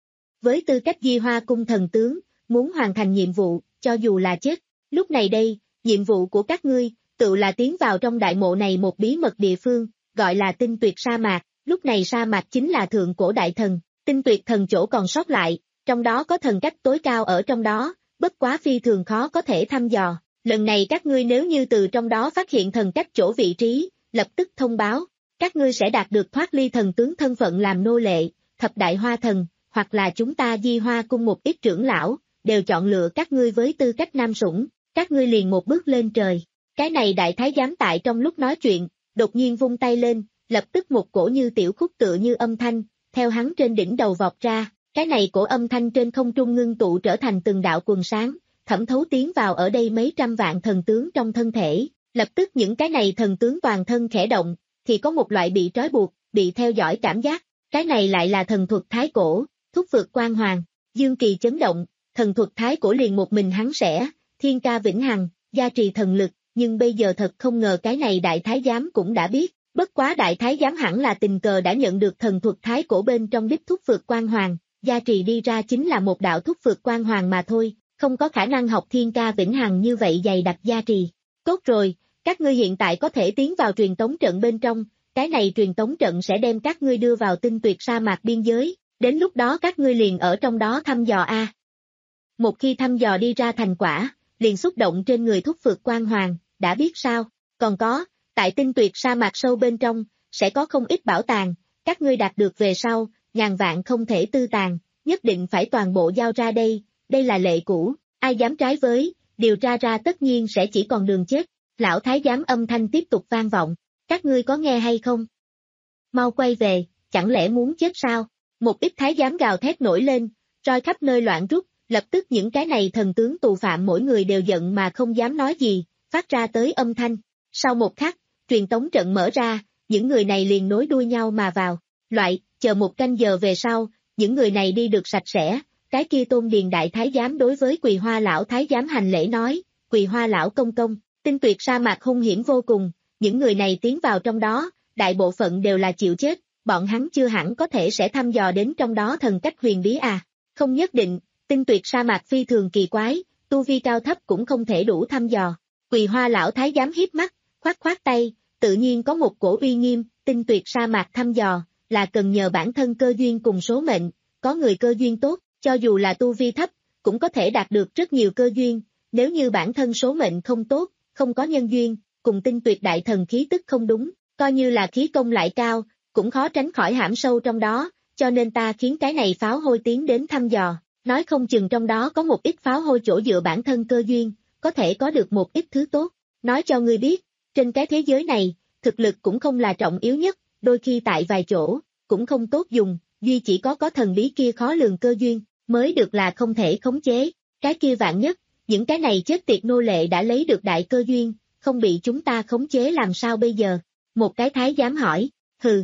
Với tư cách Di Hoa Cung thần tướng, muốn hoàn thành nhiệm vụ, cho dù là chết, lúc này đây, nhiệm vụ của các ngươi, tự là tiến vào trong đại mộ này một bí mật địa phương, gọi là tinh tuyệt sa mạc, lúc này sa mạc chính là thượng cổ đại thần, tinh tuyệt thần chỗ còn sót lại, trong đó có thần cách tối cao ở trong đó, bất quá phi thường khó có thể thăm dò, lần này các ngươi nếu như từ trong đó phát hiện thần cách chỗ vị trí, lập tức thông báo, các ngươi sẽ đạt được thoát ly thần tướng thân phận làm nô lệ, thập đại hoa thần, hoặc là chúng ta Di Hoa Cung một ít trưởng lão, đều chọn lựa các ngươi với tư cách nam sủng, các ngươi liền một bước lên trời. Cái này đại thái giám tại trong lúc nói chuyện, đột nhiên vung tay lên, lập tức một cổ như tiểu khúc tựa như âm thanh, theo hắn trên đỉnh đầu vọt ra, cái này cổ âm thanh trên không trung ngưng tụ trở thành từng đạo quần sáng, thẩm thấu tiến vào ở đây mấy trăm vạn thần tướng trong thân thể, lập tức những cái này thần tướng toàn thân khẽ động, thì có một loại bị trói buộc, bị theo dõi cảm giác, cái này lại là thần thuật thái cổ, thúc vượt quan hoàng. Dương Kỳ chấn động, thần thuật thái cổ liền một mình hắn sẽ, thiên ca vĩnh hằng, gia trì thần lực, nhưng bây giờ thật không ngờ cái này đại thái giám cũng đã biết, bất quá đại thái giám hẳn là tình cờ đã nhận được thần thuật thái cổ bên trong đích thúc vượt quan hoàng, gia trì đi ra chính là một đạo thúc vượt quan hoàng mà thôi, không có khả năng học thiên ca vĩnh hằng như vậy dày đặc gia trì. Tốt rồi, các ngươi hiện tại có thể tiến vào truyền tống trận bên trong, cái này truyền tống trận sẽ đem các ngươi đưa vào tinh tuyệt sa mạc biên giới, đến lúc đó các ngươi liền ở trong đó thăm dò a. Một khi thăm dò đi ra thành quả, liền xúc động trên người thúc vượt quan hoàng, đã biết sao, còn có, tại tinh tuyệt sa mạc sâu bên trong, sẽ có không ít bảo tàng, các ngươi đạt được về sau, ngàn vạn không thể tư tàng, nhất định phải toàn bộ giao ra đây, đây là lệ cũ, ai dám trái với, điều tra ra tất nhiên sẽ chỉ còn đường chết, lão thái giám âm thanh tiếp tục vang vọng, các ngươi có nghe hay không? Mau quay về, chẳng lẽ muốn chết sao? Một ít thái giám gào thét nổi lên, roi khắp nơi loạn rút, lập tức những cái này thần tướng tù phạm mỗi người đều giận mà không dám nói gì, phát ra tới âm thanh. Sau một khắc, truyền tống trận mở ra, những người này liền nối đuôi nhau mà vào, loại, chờ một canh giờ về sau, những người này đi được sạch sẽ, cái kia Tôn Điền đại thái giám đối với Quỳ Hoa lão thái giám hành lễ nói, Quỳ Hoa lão công công, tinh tuyệt sa mạc hung hiểm vô cùng, những người này tiến vào trong đó, đại bộ phận đều là chịu chết, bọn hắn chưa hẳn có thể sẽ thăm dò đến trong đó thần cách huyền bí à, không nhất định, tinh tuyệt sa mạc phi thường kỳ quái, tu vi cao thấp cũng không thể đủ thăm dò. Quỳ Hoa lão thái giám hiếp mắt, khoát khoát tay, tự nhiên có một cổ uy nghiêm, tinh tuyệt sa mạc thăm dò, là cần nhờ bản thân cơ duyên cùng số mệnh, có người cơ duyên tốt, cho dù là tu vi thấp, cũng có thể đạt được rất nhiều cơ duyên, nếu như bản thân số mệnh không tốt, không có nhân duyên, cùng tinh tuyệt đại thần khí tức không đúng, coi như là khí công lại cao, cũng khó tránh khỏi hãm sâu trong đó, cho nên ta khiến cái này pháo hôi tiến đến thăm dò, nói không chừng trong đó có một ít pháo hôi chỗ dựa bản thân cơ duyên, có thể có được một ít thứ tốt, nói cho ngươi biết, trên cái thế giới này, thực lực cũng không là trọng yếu nhất, đôi khi tại vài chỗ, cũng không tốt dùng, duy chỉ có có thần bí kia khó lường cơ duyên, mới được là không thể khống chế, cái kia vạn nhất, những cái này chết tiệt nô lệ đã lấy được đại cơ duyên, không bị chúng ta khống chế làm sao bây giờ, một cái thái giám hỏi, hừ.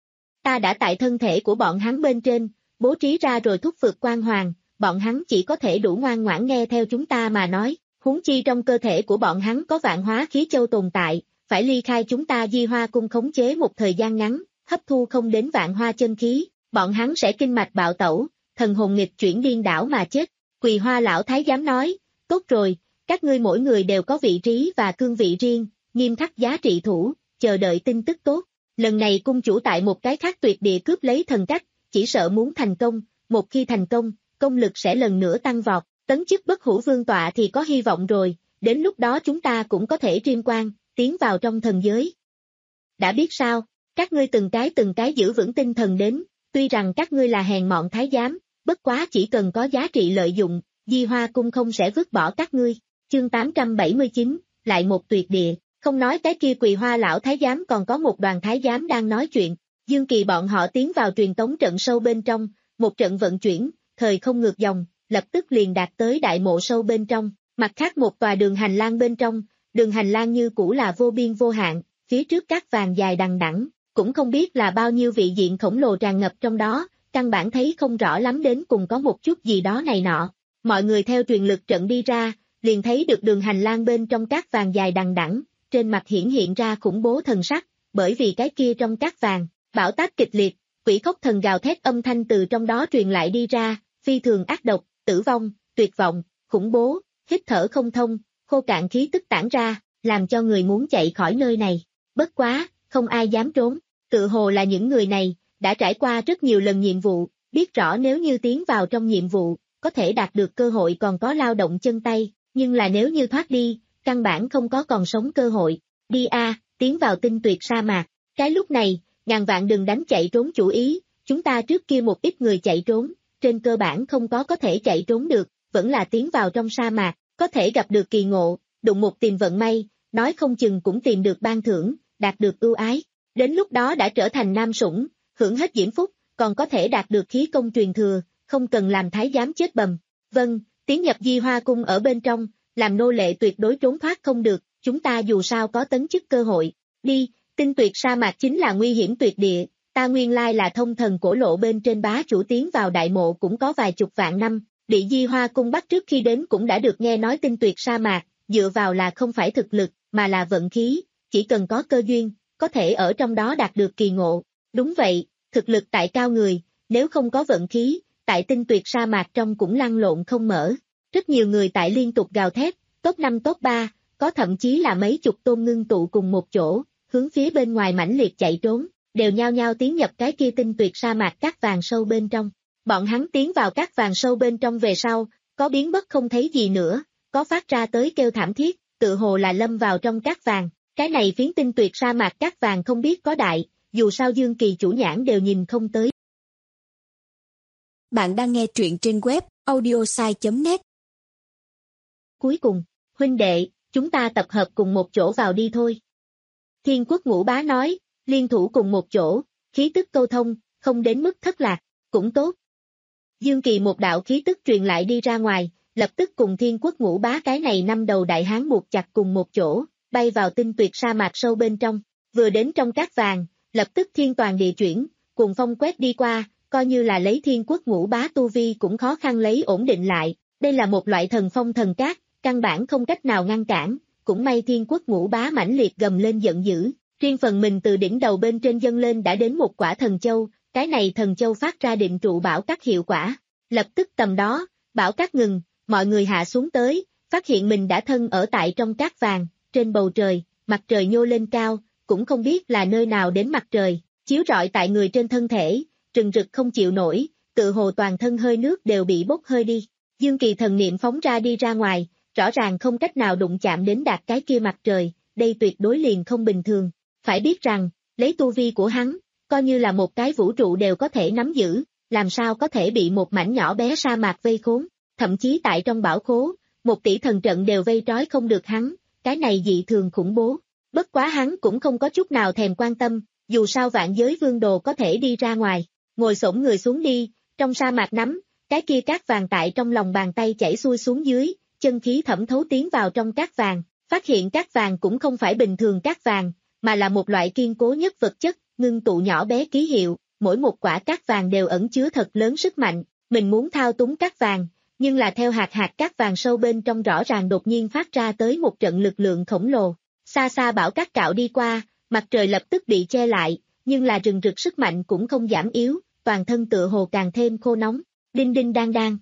Ta đã tại thân thể của bọn hắn bên trên, bố trí ra rồi thúc vượt quan hoàng, bọn hắn chỉ có thể đủ ngoan ngoãn nghe theo chúng ta mà nói, huống chi trong cơ thể của bọn hắn có vạn hóa khí châu tồn tại, phải ly khai chúng ta Di Hoa cung khống chế một thời gian ngắn, hấp thu không đến vạn hoa chân khí, bọn hắn sẽ kinh mạch bạo tẩu, thần hồn nghịch chuyển điên đảo mà chết. Quỳ Hoa lão thái giám nói, tốt rồi, các ngươi mỗi người đều có vị trí và cương vị riêng, nghiêm khắc giá trị thủ, chờ đợi tin tức tốt. Lần này cung chủ tại một cái khác tuyệt địa cướp lấy thần cách, chỉ sợ muốn thành công, một khi thành công, công lực sẽ lần nữa tăng vọt, tấn chức bất hủ vương tọa thì có hy vọng rồi, đến lúc đó chúng ta cũng có thể triêm quan, tiến vào trong thần giới. Đã biết sao, các ngươi từng cái từng cái giữ vững tinh thần đến, tuy rằng các ngươi là hèn mọn thái giám, bất quá chỉ cần có giá trị lợi dụng, Di Hoa cung không sẽ vứt bỏ các ngươi. Chương tám trăm bảy mươi chín, lại một tuyệt địa, không nói cái kia Quỳ Hoa lão thái giám còn có một đoàn thái giám đang nói chuyện, Dương Kỳ bọn họ tiến vào truyền tống trận sâu bên trong, một trận vận chuyển, thời không ngược dòng, lập tức liền đạt tới đại mộ sâu bên trong, mặt khác một tòa đường hành lang bên trong, đường hành lang như cũ là vô biên vô hạn, phía trước các vàng dài đằng đẵng, cũng không biết là bao nhiêu vị diện khổng lồ tràn ngập trong đó, căn bản thấy không rõ lắm đến cùng có một chút gì đó này nọ. Mọi người theo truyền lực trận đi ra, liền thấy được đường hành lang bên trong các vàng dài đằng đẵng, trên mặt hiển hiện ra khủng bố thần sắc, bởi vì cái kia trong các vàng, bão táp kịch liệt, quỷ khóc thần gào thét âm thanh từ trong đó truyền lại đi ra, phi thường ác độc, tử vong, tuyệt vọng, khủng bố, hít thở không thông, khô cạn khí tức tản ra, làm cho người muốn chạy khỏi nơi này. Bất quá, không ai dám trốn, tự hồ là những người này, đã trải qua rất nhiều lần nhiệm vụ, biết rõ nếu như tiến vào trong nhiệm vụ, có thể đạt được cơ hội còn có lao động chân tay, nhưng là nếu như thoát đi, căn bản không có còn sống cơ hội. Đi a, tiến vào tinh tuyệt sa mạc. Cái lúc này, ngàn vạn đừng đánh chạy trốn chủ ý, chúng ta trước kia một ít người chạy trốn, trên cơ bản không có có thể chạy trốn được, vẫn là tiến vào trong sa mạc, có thể gặp được kỳ ngộ, đụng một tìm vận may, nói không chừng cũng tìm được ban thưởng, đạt được ưu ái. Đến lúc đó đã trở thành nam sủng, hưởng hết diễm phúc, còn có thể đạt được khí công truyền thừa, không cần làm thái giám chết bầm. Vâng, tiến nhập Di Hoa cung ở bên trong, làm nô lệ tuyệt đối trốn thoát không được, chúng ta dù sao có tấn chức cơ hội. Đi, Tinh tuyệt sa mạc chính là nguy hiểm tuyệt địa, ta nguyên lai là thông thần cổ lộ bên trên bá chủ tiến vào đại mộ cũng có vài chục vạn năm, Địa Di Hoa Cung Bắc trước khi đến cũng đã được nghe nói tinh tuyệt sa mạc, dựa vào là không phải thực lực, mà là vận khí, chỉ cần có cơ duyên, có thể ở trong đó đạt được kỳ ngộ. Đúng vậy, thực lực tại cao người, nếu không có vận khí, tại tinh tuyệt sa mạc trong cũng lăn lộn không mở. Rất nhiều người tại liên tục gào thét, top năm top ba, có thậm chí là mấy chục tôn ngưng tụ cùng một chỗ, hướng phía bên ngoài mãnh liệt chạy trốn, đều nhao nhao tiến nhập cái kia tinh tuyệt sa mạc cát vàng sâu bên trong. Bọn hắn tiến vào cát vàng sâu bên trong về sau, có biến mất không thấy gì nữa, có phát ra tới kêu thảm thiết, tự hồ là lâm vào trong cát vàng. Cái này phiến tinh tuyệt sa mạc cát vàng không biết có đại, dù sao Dương Kỳ chủ nhãn đều nhìn không tới. Bạn đang nghe truyện trên web audiosai chấm net. Cuối cùng, huynh đệ, chúng ta tập hợp cùng một chỗ vào đi thôi. Thiên Quốc Ngũ Bá nói, liên thủ cùng một chỗ, khí tức câu thông, không đến mức thất lạc, cũng tốt. Dương Kỳ một đạo khí tức truyền lại đi ra ngoài, lập tức cùng Thiên Quốc Ngũ Bá cái này năm đầu đại hán buộc chặt cùng một chỗ, bay vào tinh tuyệt sa mạc sâu bên trong, vừa đến trong cát vàng, lập tức thiên toàn địa chuyển, cùng phong quét đi qua, coi như là lấy Thiên Quốc Ngũ Bá tu vi cũng khó khăn lấy ổn định lại, đây là một loại thần phong thần cát, căn bản không cách nào ngăn cản, cũng may Thiên Quốc Ngũ Bá mãnh liệt gầm lên giận dữ, riêng phần mình từ đỉnh đầu bên trên dâng lên đã đến một quả thần châu, cái này thần châu phát ra định trụ bão cát hiệu quả, lập tức tầm đó, bão cát ngừng, mọi người hạ xuống tới, phát hiện mình đã thân ở tại trong cát vàng, trên bầu trời, mặt trời nhô lên cao, cũng không biết là nơi nào đến mặt trời, chiếu rọi tại người trên thân thể, rừng rực không chịu nổi, tự hồ toàn thân hơi nước đều bị bốc hơi đi. Dương Kỳ thần niệm phóng ra đi ra ngoài, rõ ràng không cách nào đụng chạm đến đạt cái kia mặt trời, đây tuyệt đối liền không bình thường. Phải biết rằng, lấy tu vi của hắn, coi như là một cái vũ trụ đều có thể nắm giữ, làm sao có thể bị một mảnh nhỏ bé sa mạc vây khốn, thậm chí tại trong bảo khố, một tỷ thần trận đều vây trói không được hắn, cái này dị thường khủng bố. Bất quá hắn cũng không có chút nào thèm quan tâm, dù sao vạn giới vương đồ có thể đi ra ngoài, ngồi xổm người xuống đi, trong sa mạc nắm, cái kia cát vàng tại trong lòng bàn tay chảy xuôi xuống dưới, chân khí thẩm thấu tiến vào trong cát vàng, phát hiện cát vàng cũng không phải bình thường cát vàng, mà là một loại kiên cố nhất vật chất, ngưng tụ nhỏ bé ký hiệu, mỗi một quả cát vàng đều ẩn chứa thật lớn sức mạnh, mình muốn thao túng cát vàng, nhưng là theo hạt hạt cát vàng sâu bên trong rõ ràng đột nhiên phát ra tới một trận lực lượng khổng lồ, xa xa bão cát cạo đi qua, mặt trời lập tức bị che lại, nhưng là rừng rực sức mạnh cũng không giảm yếu, toàn thân tựa hồ càng thêm khô nóng, đinh đinh đang đang.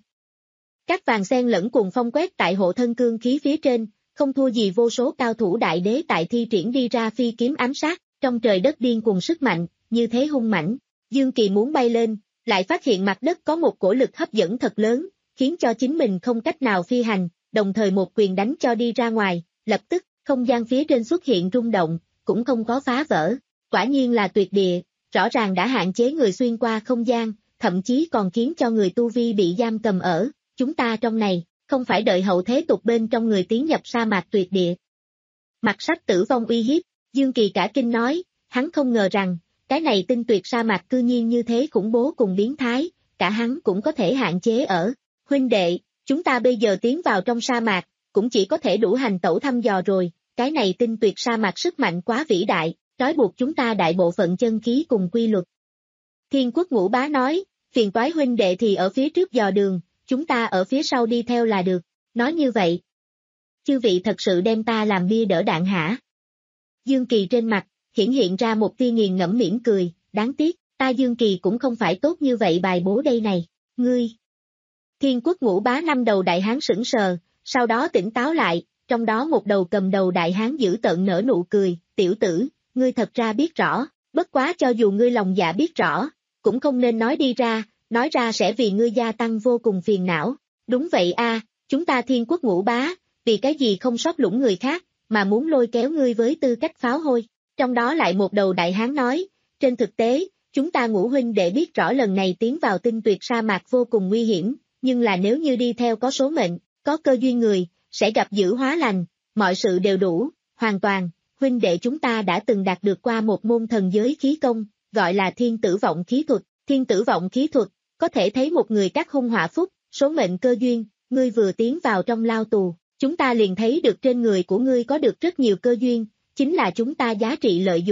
Cát vàng xen lẫn cùng phong quét tại hộ thân cương khí phía trên, không thua gì vô số cao thủ đại đế tại thi triển đi ra phi kiếm ám sát, trong trời đất điên cùng sức mạnh, như thế hung mãnh. Dương Kỳ muốn bay lên, lại phát hiện mặt đất có một cổ lực hấp dẫn thật lớn, khiến cho chính mình không cách nào phi hành, đồng thời một quyền đánh cho đi ra ngoài, lập tức, không gian phía trên xuất hiện rung động, cũng không có phá vỡ. Quả nhiên là tuyệt địa, rõ ràng đã hạn chế người xuyên qua không gian, thậm chí còn khiến cho người tu vi bị giam cầm ở, chúng ta trong này, không phải đợi hậu thế tục bên trong người tiến nhập sa mạc tuyệt địa. Mặt sách tử vong uy hiếp, Dương Kỳ cả kinh nói, hắn không ngờ rằng, cái này tinh tuyệt sa mạc cư nhiên như thế khủng bố cùng biến thái, cả hắn cũng có thể hạn chế ở. Huynh đệ, chúng ta bây giờ tiến vào trong sa mạc, cũng chỉ có thể đủ hành tẩu thăm dò rồi, cái này tinh tuyệt sa mạc sức mạnh quá vĩ đại, trói buộc chúng ta đại bộ phận chân khí cùng quy luật. Thiên Quốc Ngũ Bá nói, phiền toái huynh đệ thì ở phía trước dò đường, chúng ta ở phía sau đi theo là được, nói như vậy. Chư vị thật sự đem ta làm bia đỡ đạn hả? Dương Kỳ trên mặt, hiển hiện ra một tia nghiền ngẫm mỉm cười, đáng tiếc, ta Dương Kỳ cũng không phải tốt như vậy bài bố đây này, ngươi. Thiên Quốc Ngũ Bá năm đầu đại hán sững sờ, sau đó tỉnh táo lại, trong đó một đầu cầm đầu đại hán giữ tợn nở nụ cười, tiểu tử, ngươi thật ra biết rõ, bất quá cho dù ngươi lòng dạ biết rõ, cũng không nên nói đi ra, nói ra sẽ vì ngươi gia tăng vô cùng phiền não. Đúng vậy a, chúng ta Thiên Quốc Ngũ Bá, vì cái gì không sót lũng người khác, mà muốn lôi kéo ngươi với tư cách pháo hôi. Trong đó lại một đầu đại hán nói, trên thực tế, chúng ta Ngũ huynh đệ biết rõ lần này tiến vào tinh tuyệt sa mạc vô cùng nguy hiểm, nhưng là nếu như đi theo có số mệnh, có cơ duyên người, sẽ gặp dữ hóa lành, mọi sự đều đủ, hoàn toàn, huynh đệ chúng ta đã từng đạt được qua một môn thần giới khí công, gọi là thiên tử vọng khí thuật, thiên tử vọng khí thuật, có thể thấy một người các hung họa phúc, số mệnh cơ duyên, ngươi vừa tiến vào trong lao tù, chúng ta liền thấy được trên người của ngươi có được rất nhiều cơ duyên, chính là chúng ta giá trị lợi dụng,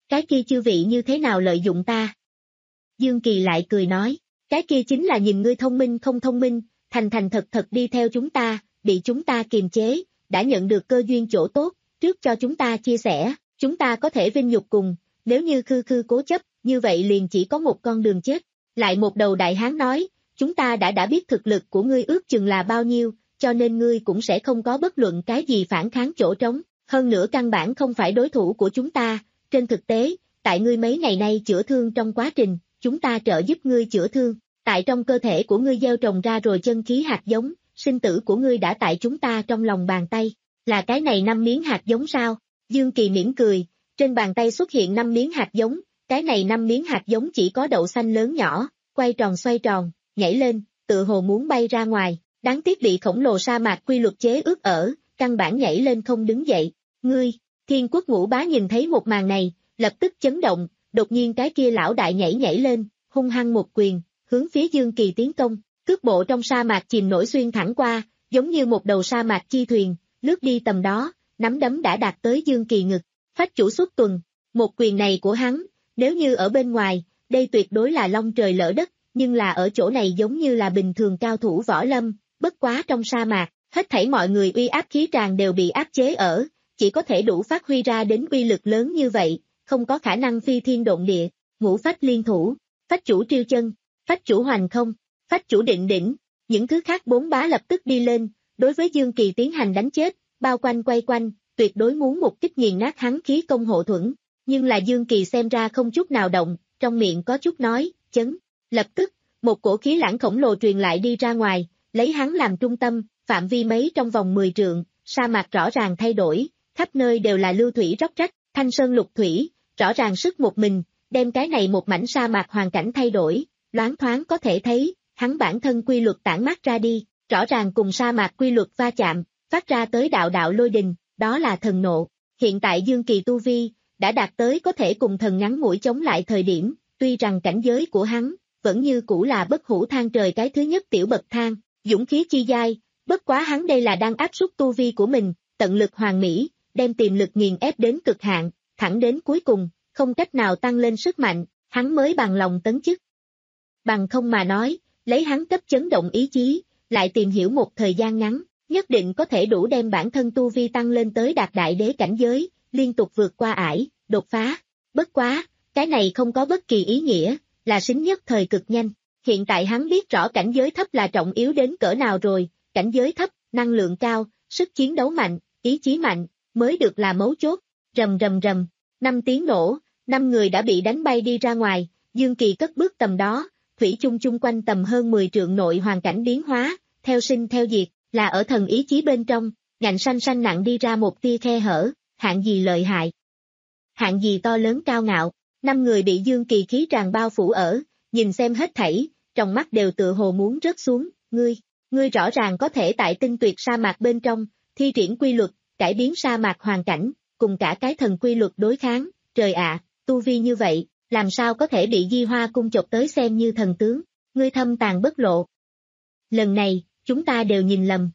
Cái kia chư vị như thế nào lợi dụng ta? Dương Kỳ lại cười nói, cái kia chính là nhìn ngươi thông minh không thông minh, thành thành thật thật đi theo chúng ta, bị chúng ta kiềm chế, đã nhận được cơ duyên chỗ tốt, trước cho chúng ta chia sẻ, chúng ta có thể vinh nhục cùng, nếu như khư khư cố chấp, như vậy liền chỉ có một con đường chết. Lại một đầu đại hán nói, chúng ta đã đã biết thực lực của ngươi ước chừng là bao nhiêu, cho nên ngươi cũng sẽ không có bất luận cái gì phản kháng chỗ trống, hơn nữa căn bản không phải đối thủ của chúng ta, trên thực tế, tại ngươi mấy ngày nay chữa thương trong quá trình, chúng ta trợ giúp ngươi chữa thương, tại trong cơ thể của ngươi gieo trồng ra rồi chân khí hạt giống, sinh tử của ngươi đã tại chúng ta trong lòng bàn tay, là cái này năm miếng hạt giống sao? Dương Kỳ mỉm cười, trên bàn tay xuất hiện năm miếng hạt giống, cái này năm miếng hạt giống chỉ có đậu xanh lớn nhỏ, quay tròn xoay tròn, nhảy lên, tự hồ muốn bay ra ngoài, đáng tiếc bị khổng lồ sa mạc quy luật chế ước ở, căn bản nhảy lên không đứng dậy. Ngươi, Thiên Quốc Ngũ Bá nhìn thấy một màn này, lập tức chấn động, đột nhiên cái kia lão đại nhảy nhảy lên, hung hăng một quyền, hướng phía Dương Kỳ tiến công, cước bộ trong sa mạc chìm nổi xuyên thẳng qua, giống như một đầu sa mạc chi thuyền, lướt đi tầm đó, nắm đấm đã đạt tới Dương Kỳ ngực, phách chủ xuất tuần, một quyền này của hắn, nếu như ở bên ngoài, đây tuyệt đối là long trời lỡ đất, nhưng là ở chỗ này giống như là bình thường cao thủ võ lâm, bất quá trong sa mạc, hết thảy mọi người uy áp khí tràng đều bị áp chế ở, chỉ có thể đủ phát huy ra đến uy lực lớn như vậy, không có khả năng phi thiên độn địa, ngũ phách liên thủ, phách chủ triêu chân, phách chủ hoành không, phách chủ định đỉnh, những thứ khác bốn bá lập tức đi lên, đối với Dương Kỳ tiến hành đánh chết, bao quanh quay quanh, tuyệt đối muốn một kích nghiền nát hắn khí công hộ thuẫn, nhưng là Dương Kỳ xem ra không chút nào động, trong miệng có chút nói, chấn, lập tức, một cổ khí lãng khổng lồ truyền lại đi ra ngoài, lấy hắn làm trung tâm, phạm vi mấy trong vòng mười trượng, sa mạc rõ ràng thay đổi, khắp nơi đều là lưu thủy róc rách, thanh sơn lục thủy, rõ ràng sức một mình, đem cái này một mảnh sa mạc hoàn cảnh thay đổi, loáng thoáng có thể thấy, hắn bản thân quy luật tản mát ra đi, rõ ràng cùng sa mạc quy luật va chạm, phát ra tới đạo đạo lôi đình, đó là thần nộ. Hiện tại Dương Kỳ tu vi, đã đạt tới có thể cùng thần ngắn mũi chống lại thời điểm, tuy rằng cảnh giới của hắn, vẫn như cũ là bất hủ thang trời cái thứ nhất tiểu bậc thang, dũng khí chi giai, bất quá hắn đây là đang áp suất tu vi của mình, tận lực hoàn mỹ, đem tiềm lực nghiền ép đến cực hạn, thẳng đến cuối cùng, không cách nào tăng lên sức mạnh, hắn mới bằng lòng tấn chức. Bằng không mà nói, lấy hắn cấp chấn động ý chí, lại tìm hiểu một thời gian ngắn, nhất định có thể đủ đem bản thân tu vi tăng lên tới đạt đại đế cảnh giới, liên tục vượt qua ải, đột phá. Bất quá, cái này không có bất kỳ ý nghĩa, là sính nhất thời cực nhanh. Hiện tại hắn biết rõ cảnh giới thấp là trọng yếu đến cỡ nào rồi, cảnh giới thấp, năng lượng cao, sức chiến đấu mạnh, ý chí mạnh, mới được là mấu chốt. Rầm rầm rầm, năm tiếng nổ, năm người đã bị đánh bay đi ra ngoài, Dương Kỳ cất bước tầm đó, thủy chung chung quanh tầm hơn mười trượng nội hoàn cảnh biến hóa, theo sinh theo diệt, là ở thần ý chí bên trong, ngạnh xanh xanh nặng đi ra một tia khe hở, hạng gì lợi hại. Hạng gì to lớn cao ngạo, năm người bị Dương Kỳ khí tràn bao phủ ở, nhìn xem hết thảy, trong mắt đều tựa hồ muốn rớt xuống, ngươi, ngươi rõ ràng có thể tại tinh tuyệt sa mạc bên trong, thi triển quy luật, cải biến sa mạc hoàn cảnh, cùng cả cái thần quy luật đối kháng, trời ạ, tu vi như vậy, làm sao có thể bị Di Hoa cung chộp tới xem như thần tướng, ngươi thâm tàn bất lộ. Lần này, chúng ta đều nhìn lầm.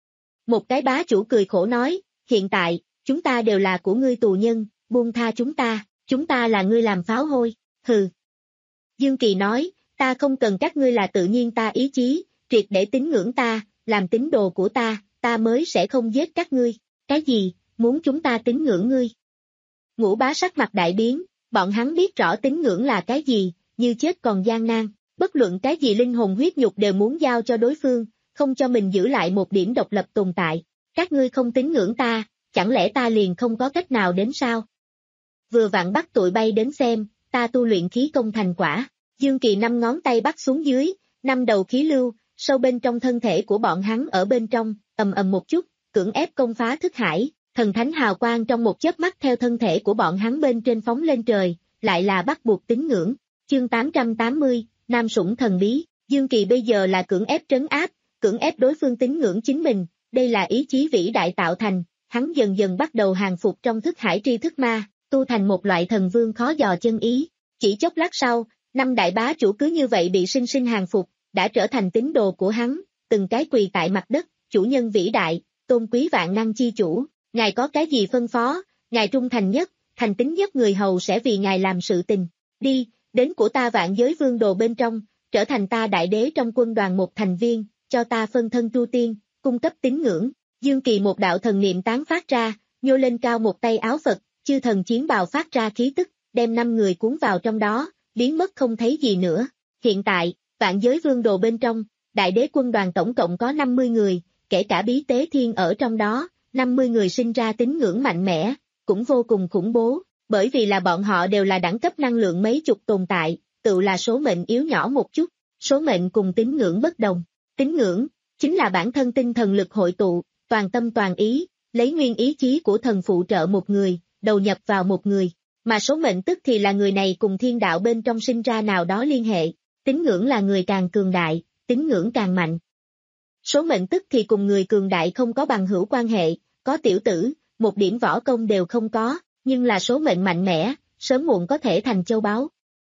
Một cái bá chủ cười khổ nói, hiện tại, chúng ta đều là của ngươi tù nhân, buông tha chúng ta, chúng ta là ngươi làm pháo hôi, hừ. Dương Kỳ nói, ta không cần các ngươi là tự nhiên ta ý chí, triệt để tín ngưỡng ta, làm tín đồ của ta, ta mới sẽ không giết các ngươi, cái gì, muốn chúng ta tín ngưỡng ngươi. Ngũ bá sắc mặt đại biến, bọn hắn biết rõ tín ngưỡng là cái gì, như chết còn gian nan, bất luận cái gì linh hồn huyết nhục đều muốn giao cho đối phương, không cho mình giữ lại một điểm độc lập tồn tại, các ngươi không tín ngưỡng ta, chẳng lẽ ta liền không có cách nào đến sao? Vừa vặn bắt tụi bay đến xem, ta tu luyện khí công thành quả, Dương Kỳ năm ngón tay bắt xuống dưới, năm đầu khí lưu, sâu bên trong thân thể của bọn hắn ở bên trong, ầm ầm một chút, cưỡng ép công phá thức hải, thần thánh hào quang trong một chớp mắt theo thân thể của bọn hắn bên trên phóng lên trời, lại là bắt buộc tín ngưỡng. Chương tám trăm tám mươi, Nam Sủng Thần Bí, Dương Kỳ bây giờ là cưỡng ép trấn áp, cưỡng ép đối phương tín ngưỡng chính mình, đây là ý chí vĩ đại tạo thành, hắn dần dần bắt đầu hàng phục trong thức hải tri thức ma, tu thành một loại thần vương khó dò chân ý. Chỉ chốc lát sau, năm đại bá chủ cứ như vậy bị sinh sinh hàng phục, đã trở thành tín đồ của hắn, từng cái quỳ tại mặt đất, chủ nhân vĩ đại, tôn quý vạn năng chi chủ, ngài có cái gì phân phó, ngài trung thành nhất, thành tín nhất người hầu sẽ vì ngài làm sự tình. Đi, đến của ta vạn giới vương đồ bên trong, trở thành ta đại đế trong quân đoàn một thành viên, cho ta phân thân Tru Tiên, cung cấp tín ngưỡng. Dương Kỳ một đạo thần niệm tán phát ra, nhô lên cao một tay áo Phật, chư thần chiến bào phát ra khí tức, đem năm người cuốn vào trong đó, biến mất không thấy gì nữa. Hiện tại, vạn giới vương đồ bên trong, đại đế quân đoàn tổng cộng có năm mươi người, kể cả bí tế thiên ở trong đó, năm mươi người sinh ra tín ngưỡng mạnh mẽ, cũng vô cùng khủng bố, bởi vì là bọn họ đều là đẳng cấp năng lượng mấy chục tồn tại, tự là số mệnh yếu nhỏ một chút, số mệnh cùng tín ngưỡng bất đồng. Tín ngưỡng, chính là bản thân tinh thần lực hội tụ, toàn tâm toàn ý, lấy nguyên ý chí của thần phụ trợ một người, đầu nhập vào một người, mà số mệnh tức thì là người này cùng thiên đạo bên trong sinh ra nào đó liên hệ, tín ngưỡng là người càng cường đại, tín ngưỡng càng mạnh. Số mệnh tức thì cùng người cường đại không có bằng hữu quan hệ, có tiểu tử, một điểm võ công đều không có, nhưng là số mệnh mạnh mẽ, sớm muộn có thể thành châu báu.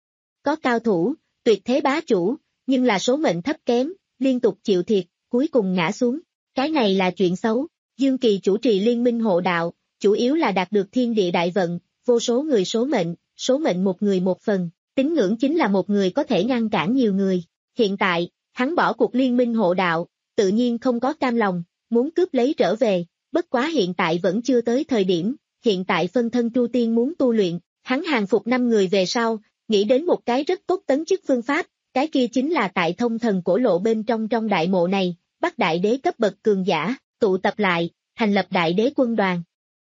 Có cao thủ, tuyệt thế bá chủ, nhưng là số mệnh thấp kém, liên tục chịu thiệt, cuối cùng ngã xuống. Cái này là chuyện xấu. Dương Kỳ chủ trì liên minh hộ đạo, chủ yếu là đạt được thiên địa đại vận, vô số người số mệnh, số mệnh một người một phần, tín ngưỡng chính là một người có thể ngăn cản nhiều người. Hiện tại, hắn bỏ cuộc liên minh hộ đạo, tự nhiên không có cam lòng, muốn cướp lấy trở về, bất quá hiện tại vẫn chưa tới thời điểm, hiện tại phân thân Tru Tiên muốn tu luyện, hắn hàng phục năm người về sau, nghĩ đến một cái rất tốt tấn chức phương pháp, cái kia chính là tại thông thần cổ lộ bên trong trong đại mộ này, bắt đại đế cấp bậc cường giả, tụ tập lại, thành lập đại đế quân đoàn.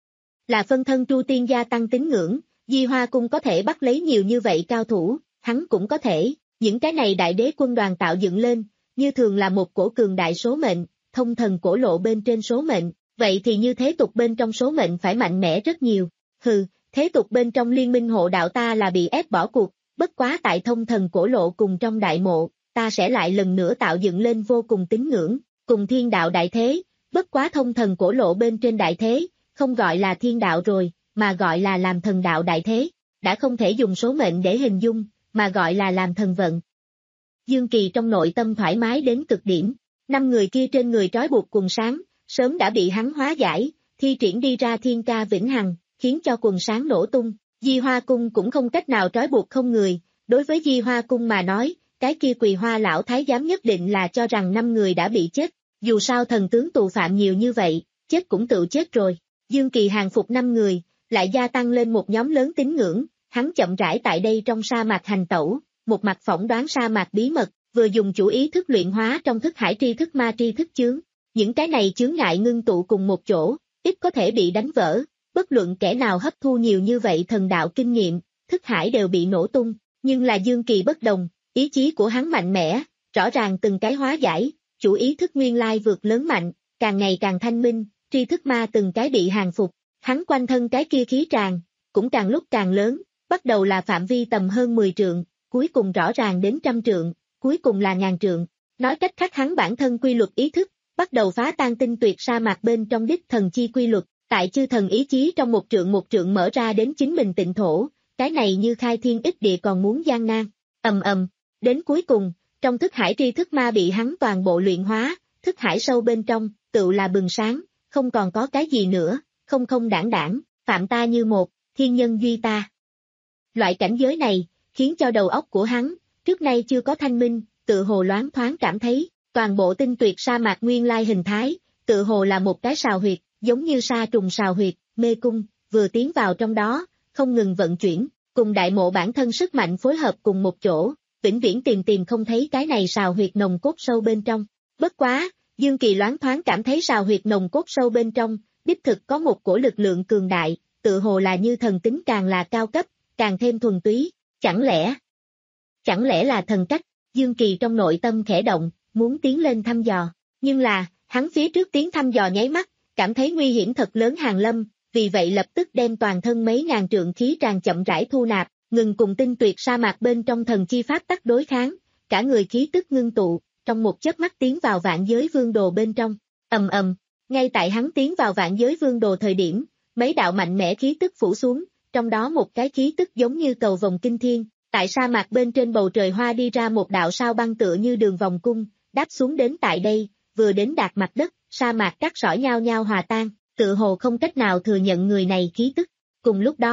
Là phân thân Tru Tiên gia tăng tín ngưỡng, Di Hoa Cung có thể bắt lấy nhiều như vậy cao thủ, hắn cũng có thể, những cái này đại đế quân đoàn tạo dựng lên, như thường là một cổ cường đại số mệnh, thông thần cổ lộ bên trên số mệnh, vậy thì như thế tục bên trong số mệnh phải mạnh mẽ rất nhiều. Hừ, thế tục bên trong liên minh hộ đạo ta là bị ép bỏ cuộc, bất quá tại thông thần cổ lộ cùng trong đại mộ, ta sẽ lại lần nữa tạo dựng lên vô cùng tín ngưỡng, cùng thiên đạo đại thế, bất quá thông thần cổ lộ bên trên đại thế, không gọi là thiên đạo rồi, mà gọi là làm thần đạo đại thế, đã không thể dùng số mệnh để hình dung, mà gọi là làm thần vận. Dương Kỳ trong nội tâm thoải mái đến cực điểm, năm người kia trên người trói buộc quần sáng, sớm đã bị hắn hóa giải, thi triển đi ra thiên ca vĩnh hằng, khiến cho quần sáng nổ tung. Di Hoa Cung cũng không cách nào trói buộc không người, đối với Di Hoa Cung mà nói, cái kia Quỳ Hoa lão thái giám nhất định là cho rằng năm người đã bị chết, dù sao thần tướng tù phạm nhiều như vậy, chết cũng tự chết rồi. Dương Kỳ hàng phục năm người, lại gia tăng lên một nhóm lớn tín ngưỡng, hắn chậm rãi tại đây trong sa mạc hành tẩu, một mặt phỏng đoán sa mạc bí mật, vừa dùng chủ ý thức luyện hóa trong thức hải tri thức ma tri thức chướng, những cái này chướng ngại ngưng tụ cùng một chỗ, ít có thể bị đánh vỡ. Bất luận kẻ nào hấp thu nhiều như vậy thần đạo kinh nghiệm, thức hải đều bị nổ tung, nhưng là Dương Kỳ bất đồng, ý chí của hắn mạnh mẽ, rõ ràng từng cái hóa giải, chủ ý thức nguyên lai vượt lớn mạnh, càng ngày càng thanh minh, tri thức ma từng cái bị hàng phục, hắn quanh thân cái kia khí tràn, cũng càng lúc càng lớn, bắt đầu là phạm vi tầm hơn mười trượng, cuối cùng rõ ràng đến trăm trượng, cuối cùng là ngàn trượng, nói cách khác hắn bản thân quy luật ý thức, bắt đầu phá tan tinh tuyệt sa mạc bên trong đích thần chi quy luật. Tại chư thần ý chí trong một trượng một trượng mở ra đến chính mình tịnh thổ, cái này như khai thiên ích địa còn muốn gian nan, ầm ầm, đến cuối cùng, trong thức hải tri thức ma bị hắn toàn bộ luyện hóa, thức hải sâu bên trong, tựu là bừng sáng, không còn có cái gì nữa, không không đảng đảng, phạm ta như một, thiên nhân duy ta. Loại cảnh giới này, khiến cho đầu óc của hắn, trước nay chưa có thanh minh, tự hồ loáng thoáng cảm thấy, toàn bộ tinh tuyệt sa mạc nguyên lai hình thái, tự hồ là một cái sào huyệt. Giống như sa trùng sào huyệt, mê cung, vừa tiến vào trong đó, không ngừng vận chuyển, cùng đại mộ bản thân sức mạnh phối hợp cùng một chỗ, vĩnh viễn tìm tìm không thấy cái này sào huyệt nồng cốt sâu bên trong. Bất quá, Dương Kỳ loáng thoáng cảm thấy sào huyệt nồng cốt sâu bên trong, đích thực có một cổ lực lượng cường đại, tự hồ là như thần tính càng là cao cấp, càng thêm thuần túy, chẳng lẽ, chẳng lẽ là thần cách, Dương Kỳ trong nội tâm khẽ động, muốn tiến lên thăm dò, nhưng là, hắn phía trước tiến thăm dò nháy mắt, cảm thấy nguy hiểm thật lớn hàng lâm, vì vậy lập tức đem toàn thân mấy ngàn trượng khí tràn chậm rãi thu nạp, ngừng cùng tinh tuyệt sa mạc bên trong thần chi pháp tắc đối kháng, cả người khí tức ngưng tụ, trong một chớp mắt tiến vào vạn giới vương đồ bên trong, ầm ầm, ngay tại hắn tiến vào vạn giới vương đồ thời điểm, mấy đạo mạnh mẽ khí tức phủ xuống, trong đó một cái khí tức giống như cầu vòng kinh thiên, tại sa mạc bên trên bầu trời hoa đi ra một đạo sao băng tựa như đường vòng cung, đáp xuống đến tại đây, vừa đến đạt mặt đất. Sa mạc cát sỏi nhao nhao hòa tan, tự hồ không cách nào thừa nhận người này khí tức. Cùng lúc đó,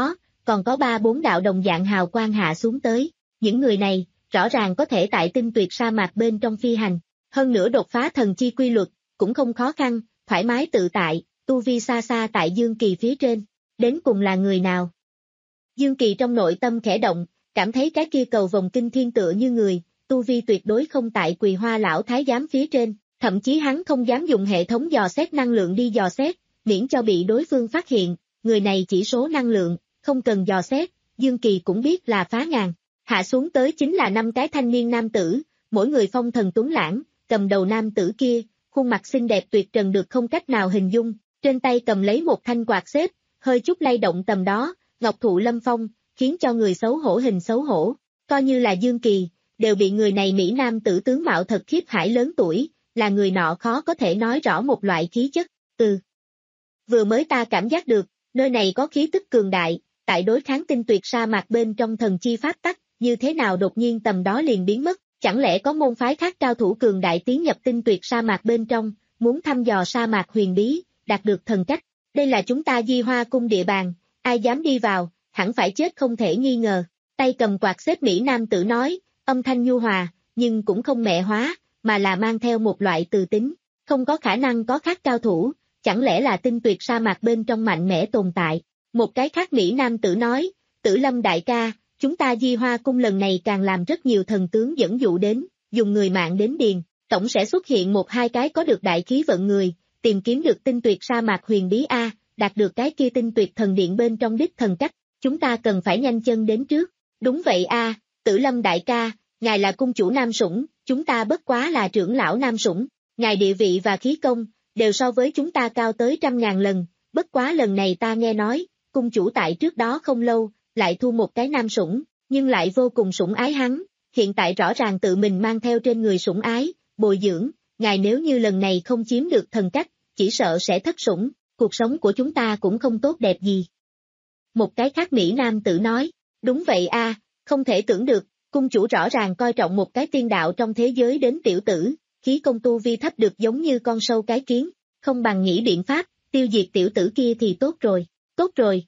còn có ba bốn đạo đồng dạng hào quang hạ xuống tới. Những người này, rõ ràng có thể tại tinh tuyệt sa mạc bên trong phi hành. Hơn nữa đột phá thần chi quy luật, cũng không khó khăn, thoải mái tự tại, tu vi xa xa tại Dương Kỳ phía trên. Đến cùng là người nào? Dương Kỳ trong nội tâm khẽ động, cảm thấy cái kia cầu vồng kinh thiên tựa như người, tu vi tuyệt đối không tại Quỳ Hoa lão thái giám phía trên, thậm chí hắn không dám dùng hệ thống dò xét năng lượng đi dò xét, miễn cho bị đối phương phát hiện, người này chỉ số năng lượng, không cần dò xét, Dương Kỳ cũng biết là phá ngàn. Hạ xuống tới chính là năm cái thanh niên nam tử, mỗi người phong thần tuấn lãng, cầm đầu nam tử kia, khuôn mặt xinh đẹp tuyệt trần được không cách nào hình dung, trên tay cầm lấy một thanh quạt xếp, hơi chút lay động tầm đó, ngọc thụ lâm phong, khiến cho người xấu hổ hình xấu hổ, coi như là Dương Kỳ, đều bị người này Mỹ nam tử tướng mạo thật khiếp hải lớn tuổi, là người nọ khó có thể nói rõ một loại khí chất, từ. Vừa mới ta cảm giác được, nơi này có khí tức cường đại, tại đối kháng tinh tuyệt sa mạc bên trong thần chi pháp tắc, như thế nào đột nhiên tầm đó liền biến mất, chẳng lẽ có môn phái khác cao thủ cường đại tiến nhập tinh tuyệt sa mạc bên trong, muốn thăm dò sa mạc huyền bí, đạt được thần cách, đây là chúng ta Di Hoa cung địa bàn, ai dám đi vào, hẳn phải chết không thể nghi ngờ, tay cầm quạt xếp Mỹ nam tử nói, âm thanh nhu hòa, nhưng cũng không mẹ hóa, mà là mang theo một loại từ tính, không có khả năng có khác cao thủ, chẳng lẽ là tinh tuyệt sa mạc bên trong mạnh mẽ tồn tại, một cái khác Mỹ nam tử nói, Tử Lâm đại ca, chúng ta Di Hoa cung lần này càng làm rất nhiều thần tướng dẫn dụ đến, dùng người mạng đến điền, tổng sẽ xuất hiện một hai cái có được đại khí vận người, tìm kiếm được tinh tuyệt sa mạc huyền bí A, đạt được cái kia tinh tuyệt thần điện bên trong đích thần cách, chúng ta cần phải nhanh chân đến trước, đúng vậy A, Tử Lâm đại ca, ngài là cung chủ Nam Sủng, chúng ta bất quá là trưởng lão Nam Sủng, ngài địa vị và khí công, đều so với chúng ta cao tới trăm ngàn lần, bất quá lần này ta nghe nói, cung chủ tại trước đó không lâu, lại thu một cái nam sủng, nhưng lại vô cùng sủng ái hắn, hiện tại rõ ràng tự mình mang theo trên người sủng ái, bồi dưỡng, ngài nếu như lần này không chiếm được thần cách, chỉ sợ sẽ thất sủng, cuộc sống của chúng ta cũng không tốt đẹp gì. Một cái khác Mỹ nam tử nói, đúng vậy a, không thể tưởng được, cung chủ rõ ràng coi trọng một cái tiên đạo trong thế giới đến tiểu tử, khí công tu vi thấp được giống như con sâu cái kiến, không bằng nghĩ biện pháp, tiêu diệt tiểu tử kia thì tốt rồi, tốt rồi.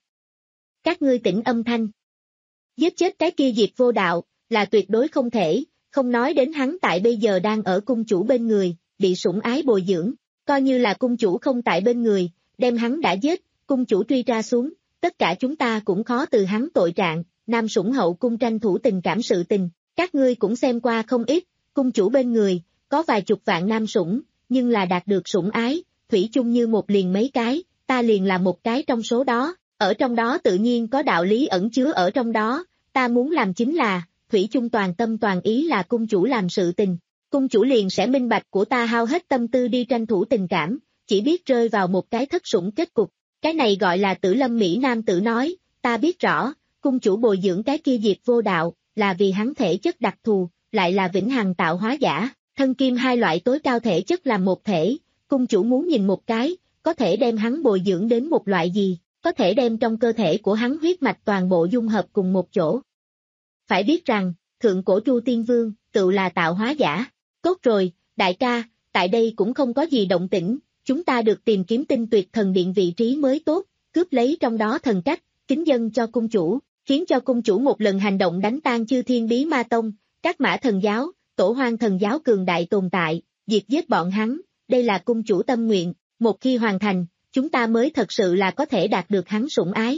Các ngươi tĩnh âm thanh. Giết chết cái kia Diệp Vô Đạo, là tuyệt đối không thể, không nói đến hắn tại bây giờ đang ở cung chủ bên người, bị sủng ái bồi dưỡng, coi như là cung chủ không tại bên người, đem hắn đã giết, cung chủ truy ra xuống, tất cả chúng ta cũng khó từ hắn tội trạng, Nam Sủng hậu cung tranh thủ tình cảm sự tình, các ngươi cũng xem qua không ít, cung chủ bên người, có vài chục vạn Nam Sủng, nhưng là đạt được sủng ái, thủy chung như một liền mấy cái, ta liền là một cái trong số đó. Ở trong đó tự nhiên có đạo lý ẩn chứa ở trong đó, ta muốn làm chính là, thủy chung toàn tâm toàn ý là cung chủ làm sự tình, cung chủ liền sẽ minh bạch của ta hao hết tâm tư đi tranh thủ tình cảm, chỉ biết rơi vào một cái thất sủng kết cục, cái này gọi là Tử Lâm Mỹ nam tử nói, ta biết rõ, cung chủ bồi dưỡng cái kia Diệp Vô Đạo, là vì hắn thể chất đặc thù, lại là vĩnh hằng tạo hóa giả, thân kim hai loại tối cao thể chất làm một thể, cung chủ muốn nhìn một cái, có thể đem hắn bồi dưỡng đến một loại gì. Có thể đem trong cơ thể của hắn huyết mạch toàn bộ dung hợp cùng một chỗ. Phải biết rằng, thượng cổ Chu Tiên Vương, tự là tạo hóa giả. Tốt rồi, đại ca, tại đây cũng không có gì động tĩnh, chúng ta được tìm kiếm tinh tuyệt thần điện vị trí mới tốt, cướp lấy trong đó thần cách, kính dâng cho cung chủ, khiến cho cung chủ một lần hành động đánh tan chư thiên bí ma tông, các mã thần giáo, tổ hoang thần giáo cường đại tồn tại, diệt giết bọn hắn, đây là cung chủ tâm nguyện, một khi hoàn thành, chúng ta mới thật sự là có thể đạt được hắn sủng ái.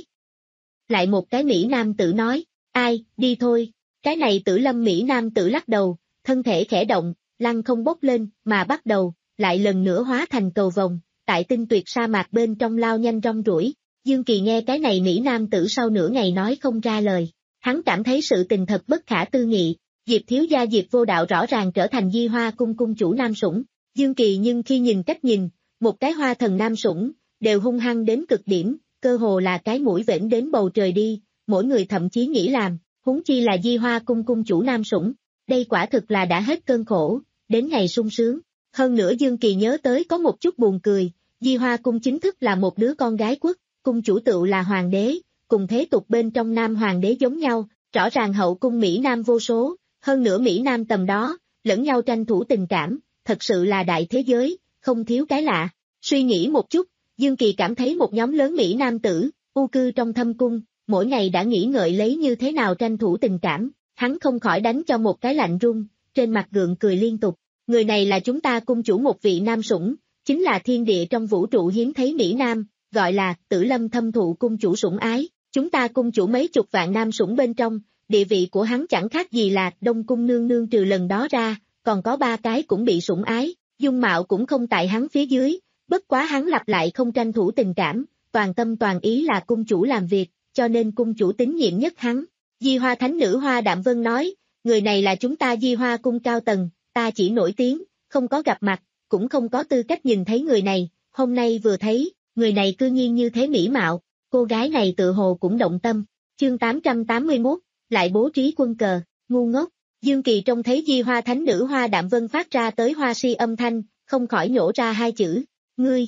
Lại một cái Mỹ nam tử nói, ai, đi thôi, cái này Tử Lâm Mỹ nam tử lắc đầu, thân thể khẽ động, lăng không bốc lên, mà bắt đầu, lại lần nữa hóa thành cầu vồng, tại tinh tuyệt sa mạc bên trong lao nhanh rong ruổi. Dương Kỳ nghe cái này Mỹ nam tử sau nửa ngày nói không ra lời, hắn cảm thấy sự tình thật bất khả tư nghị, Diệp thiếu gia Diệp Vô Đạo rõ ràng trở thành Di Hoa cung cung chủ nam sủng, Dương Kỳ nhưng khi nhìn cách nhìn, một cái hoa thần nam sủng, đều hung hăng đến cực điểm, cơ hồ là cái mũi vểnh đến bầu trời đi, mỗi người thậm chí nghĩ làm, huống chi là Di Hoa cung cung chủ nam sủng, đây quả thực là đã hết cơn khổ, đến ngày sung sướng. Hơn nữa Dương Kỳ nhớ tới có một chút buồn cười, Di Hoa cung chính thức là một đứa con gái quốc, cung chủ tựu là hoàng đế, cùng thế tục bên trong nam hoàng đế giống nhau, rõ ràng hậu cung Mỹ Nam vô số, hơn nữa Mỹ Nam tầm đó, lẫn nhau tranh thủ tình cảm, thật sự là đại thế giới, không thiếu cái lạ. Suy nghĩ một chút, Dương Kỳ cảm thấy một nhóm lớn Mỹ Nam tử, u cư trong thâm cung, mỗi ngày đã nghĩ ngợi lấy như thế nào tranh thủ tình cảm, hắn không khỏi đánh cho một cái lạnh run, trên mặt gượng cười liên tục. Người này là chúng ta cung chủ một vị nam sủng, chính là thiên địa trong vũ trụ hiếm thấy Mỹ Nam, gọi là Tử Lâm thâm thụ cung chủ sủng ái. Chúng ta cung chủ mấy chục vạn nam sủng bên trong, địa vị của hắn chẳng khác gì là Đông cung nương nương, trừ lần đó ra, còn có ba cái cũng bị sủng ái, dung mạo cũng không tại hắn phía dưới, bất quá hắn lặp lại không tranh thủ tình cảm, toàn tâm toàn ý là cung chủ làm việc, cho nên cung chủ tín nhiệm nhất hắn. Di Hoa thánh nữ Hoa Đạm Vân nói, người này là chúng ta Di Hoa cung cao tầng, ta chỉ nổi tiếng, không có gặp mặt, cũng không có tư cách nhìn thấy người này, hôm nay vừa thấy, người này cư nhiên như thế mỹ mạo, cô gái này tự hồ cũng động tâm. Chương tám trăm tám mươi mốt, lại bố trí quân cờ, ngu ngốc. Dương Kỳ trông thấy Di Hoa thánh nữ Hoa Đạm Vân phát ra tới hoa si âm thanh, không khỏi nhổ ra hai chữ, ngươi.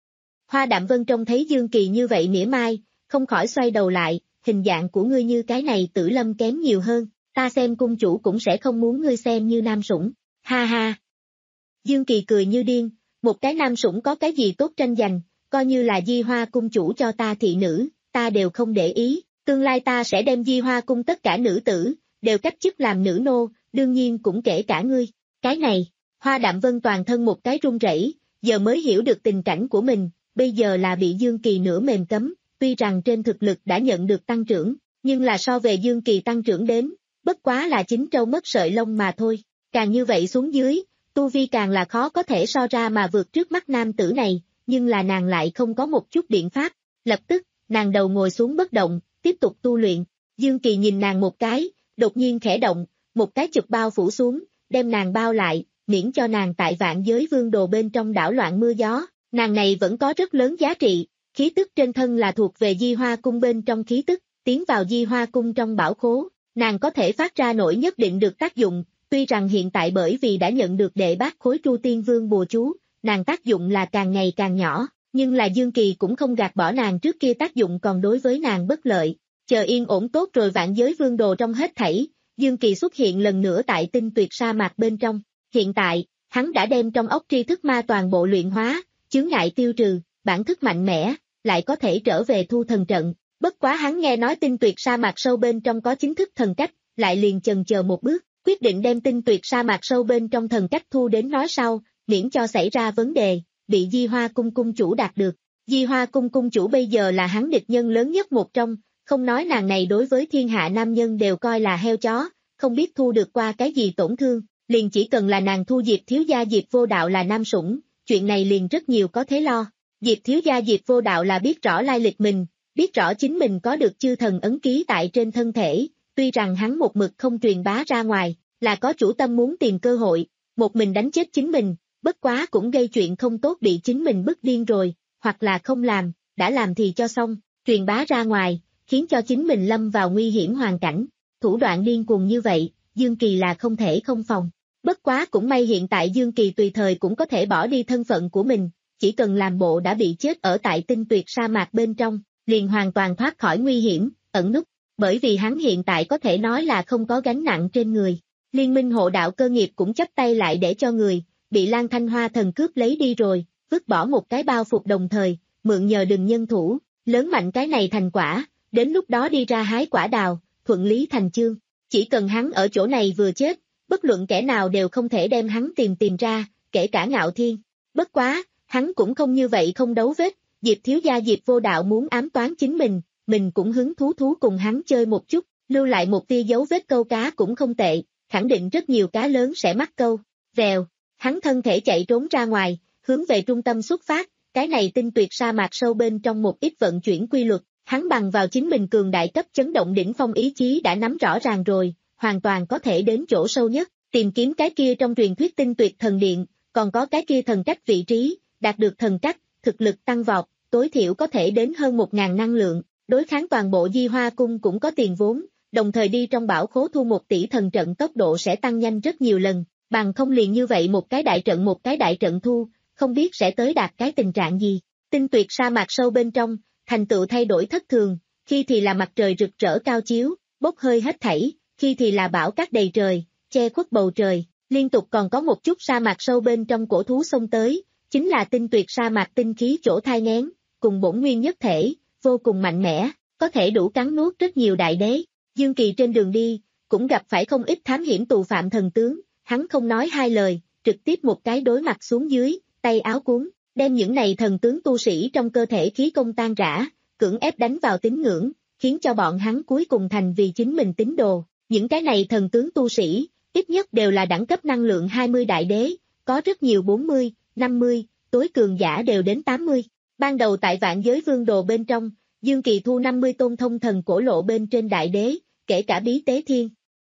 Hoa Đạm Vân trông thấy Dương Kỳ như vậy mỉa mai, không khỏi xoay đầu lại, hình dạng của ngươi như cái này Tử Lâm kém nhiều hơn, ta xem cung chủ cũng sẽ không muốn ngươi xem như nam sủng, ha ha. Dương Kỳ cười như điên, một cái nam sủng có cái gì tốt tranh giành, coi như là Di Hoa cung chủ cho ta thị nữ, ta đều không để ý, tương lai ta sẽ đem Di Hoa cung tất cả nữ tử, đều cách chức làm nữ nô, đương nhiên cũng kể cả ngươi. Cái này, Hoa Đạm Vân toàn thân một cái run rẩy, giờ mới hiểu được tình cảnh của mình, bây giờ là bị Dương Kỳ nửa mềm cấm, tuy rằng trên thực lực đã nhận được tăng trưởng, nhưng là so về Dương Kỳ tăng trưởng đến, bất quá là chín trâu mất sợi lông mà thôi, càng như vậy xuống dưới, tu vi càng là khó có thể so ra mà vượt trước mắt nam tử này, nhưng là nàng lại không có một chút biện pháp, lập tức, nàng đầu ngồi xuống bất động, tiếp tục tu luyện. Dương Kỳ nhìn nàng một cái, đột nhiên khẽ động, một cái chụp bao phủ xuống, đem nàng bao lại, miễn cho nàng tại vạn giới vương đồ bên trong đảo loạn mưa gió, nàng này vẫn có rất lớn giá trị, khí tức trên thân là thuộc về Di Hoa cung bên trong khí tức, tiến vào Di Hoa cung trong bảo khố, nàng có thể phát ra nổi nhất định được tác dụng, tuy rằng hiện tại bởi vì đã nhận được đệ bát khối Tru Tiên Vương bùa chú, nàng tác dụng là càng ngày càng nhỏ, nhưng là Dương Kỳ cũng không gạt bỏ nàng trước kia tác dụng còn đối với nàng bất lợi. Chờ yên ổn tốt rồi vạn giới vương đồ trong hết thảy, Dương Kỳ xuất hiện lần nữa tại Tinh Tuyệt sa mạc bên trong. Hiện tại, hắn đã đem trong óc tri thức ma toàn bộ luyện hóa, chướng ngại tiêu trừ, bản thức mạnh mẽ, lại có thể trở về thu thần trận. Bất quá hắn nghe nói Tinh Tuyệt sa mạc sâu bên trong có chính thức thần cách, lại liền chần chờ một bước, quyết định đem Tinh Tuyệt sa mạc sâu bên trong thần cách thu đến nói sau, miễn cho xảy ra vấn đề, bị Di Hoa cung cung chủ đạt được. Di Hoa cung cung chủ bây giờ là hắn địch nhân lớn nhất một trong, không nói nàng này đối với thiên hạ nam nhân đều coi là heo chó, không biết thu được qua cái gì tổn thương, liền chỉ cần là nàng thu Diệp thiếu gia Diệp Vô Đạo là nam sủng, chuyện này liền rất nhiều có thế lo. Diệp thiếu gia Diệp Vô Đạo là biết rõ lai lịch mình, biết rõ chính mình có được chư thần ấn ký tại trên thân thể, tuy rằng hắn một mực không truyền bá ra ngoài, là có chủ tâm muốn tìm cơ hội, một mình đánh chết chính mình, bất quá cũng gây chuyện không tốt bị chính mình bức điên rồi, hoặc là không làm, đã làm thì cho xong, truyền bá ra ngoài, khiến cho chính mình lâm vào nguy hiểm hoàn cảnh, thủ đoạn điên cuồng như vậy, Dương Kỳ là không thể không phòng. Bất quá cũng may hiện tại Dương Kỳ tùy thời cũng có thể bỏ đi thân phận của mình, chỉ cần làm bộ đã bị chết ở tại Tinh Tuyệt sa mạc bên trong, liền hoàn toàn thoát khỏi nguy hiểm, ẩn núp, bởi vì hắn hiện tại có thể nói là không có gánh nặng trên người. Liên minh hộ đạo cơ nghiệp cũng chấp tay lại để cho người, bị Lan Thanh Hoa thần cướp lấy đi rồi, vứt bỏ một cái bao phục đồng thời, mượn nhờ đừng nhân thủ, lớn mạnh cái này thành quả, đến lúc đó đi ra hái quả đào, thuận lý thành chương. Chỉ cần hắn ở chỗ này vừa chết, bất luận kẻ nào đều không thể đem hắn tìm tìm ra, kể cả Ngạo Thiên. Bất quá, hắn cũng không như vậy không đấu vết, Diệp thiếu gia Diệp Vô Đạo muốn ám toán chính mình, mình cũng hứng thú thú cùng hắn chơi một chút, lưu lại một tia dấu vết câu cá cũng không tệ, khẳng định rất nhiều cá lớn sẽ mắc câu. Vèo, hắn thân thể chạy trốn ra ngoài, hướng về trung tâm xuất phát, cái này Tinh Tuyệt sa mạc sâu bên trong một ít vận chuyển quy luật, hắn bằng vào chính mình cường đại cấp chấn động đỉnh phong ý chí đã nắm rõ ràng rồi, hoàn toàn có thể đến chỗ sâu nhất, tìm kiếm cái kia trong truyền thuyết Tinh Tuyệt thần điện, còn có cái kia thần cách vị trí, đạt được thần cách, thực lực tăng vọt, tối thiểu có thể đến hơn một ngàn năng lượng, đối kháng toàn bộ Di Hoa cung cũng có tiền vốn, đồng thời đi trong bảo khố thu một tỷ thần trận tốc độ sẽ tăng nhanh rất nhiều lần, bằng không liền như vậy một cái đại trận một cái đại trận thu, không biết sẽ tới đạt cái tình trạng gì. Tinh Tuyệt sa mạc sâu bên trong, thành tựu thay đổi thất thường, khi thì là mặt trời rực rỡ cao chiếu, bốc hơi hết thảy, khi thì là bão cát đầy trời, che khuất bầu trời, liên tục còn có một chút sa mạc sâu bên trong cổ thú xông tới, chính là Tinh Tuyệt sa mạc tinh khí chỗ thai nghén, cùng bổn nguyên nhất thể, vô cùng mạnh mẽ, có thể đủ cắn nuốt rất nhiều đại đế. Dương Kỳ trên đường đi, cũng gặp phải không ít thám hiểm tù phạm thần tướng, hắn không nói hai lời, trực tiếp một cái đối mặt xuống dưới, tay áo cuốn, đem những này thần tướng tu sĩ trong cơ thể khí công tan rã, cưỡng ép đánh vào tín ngưỡng, khiến cho bọn hắn cuối cùng thành vì chính mình tín đồ. Những cái này thần tướng tu sĩ, ít nhất đều là đẳng cấp năng lượng hai mươi đại đế, có rất nhiều bốn mươi, năm mươi, tối cường giả đều đến tám mươi. Ban đầu tại vạn giới vương đồ bên trong, Dương Kỳ thu năm mươi tôn thông thần cổ lộ bên trên đại đế, kể cả bí tế thiên.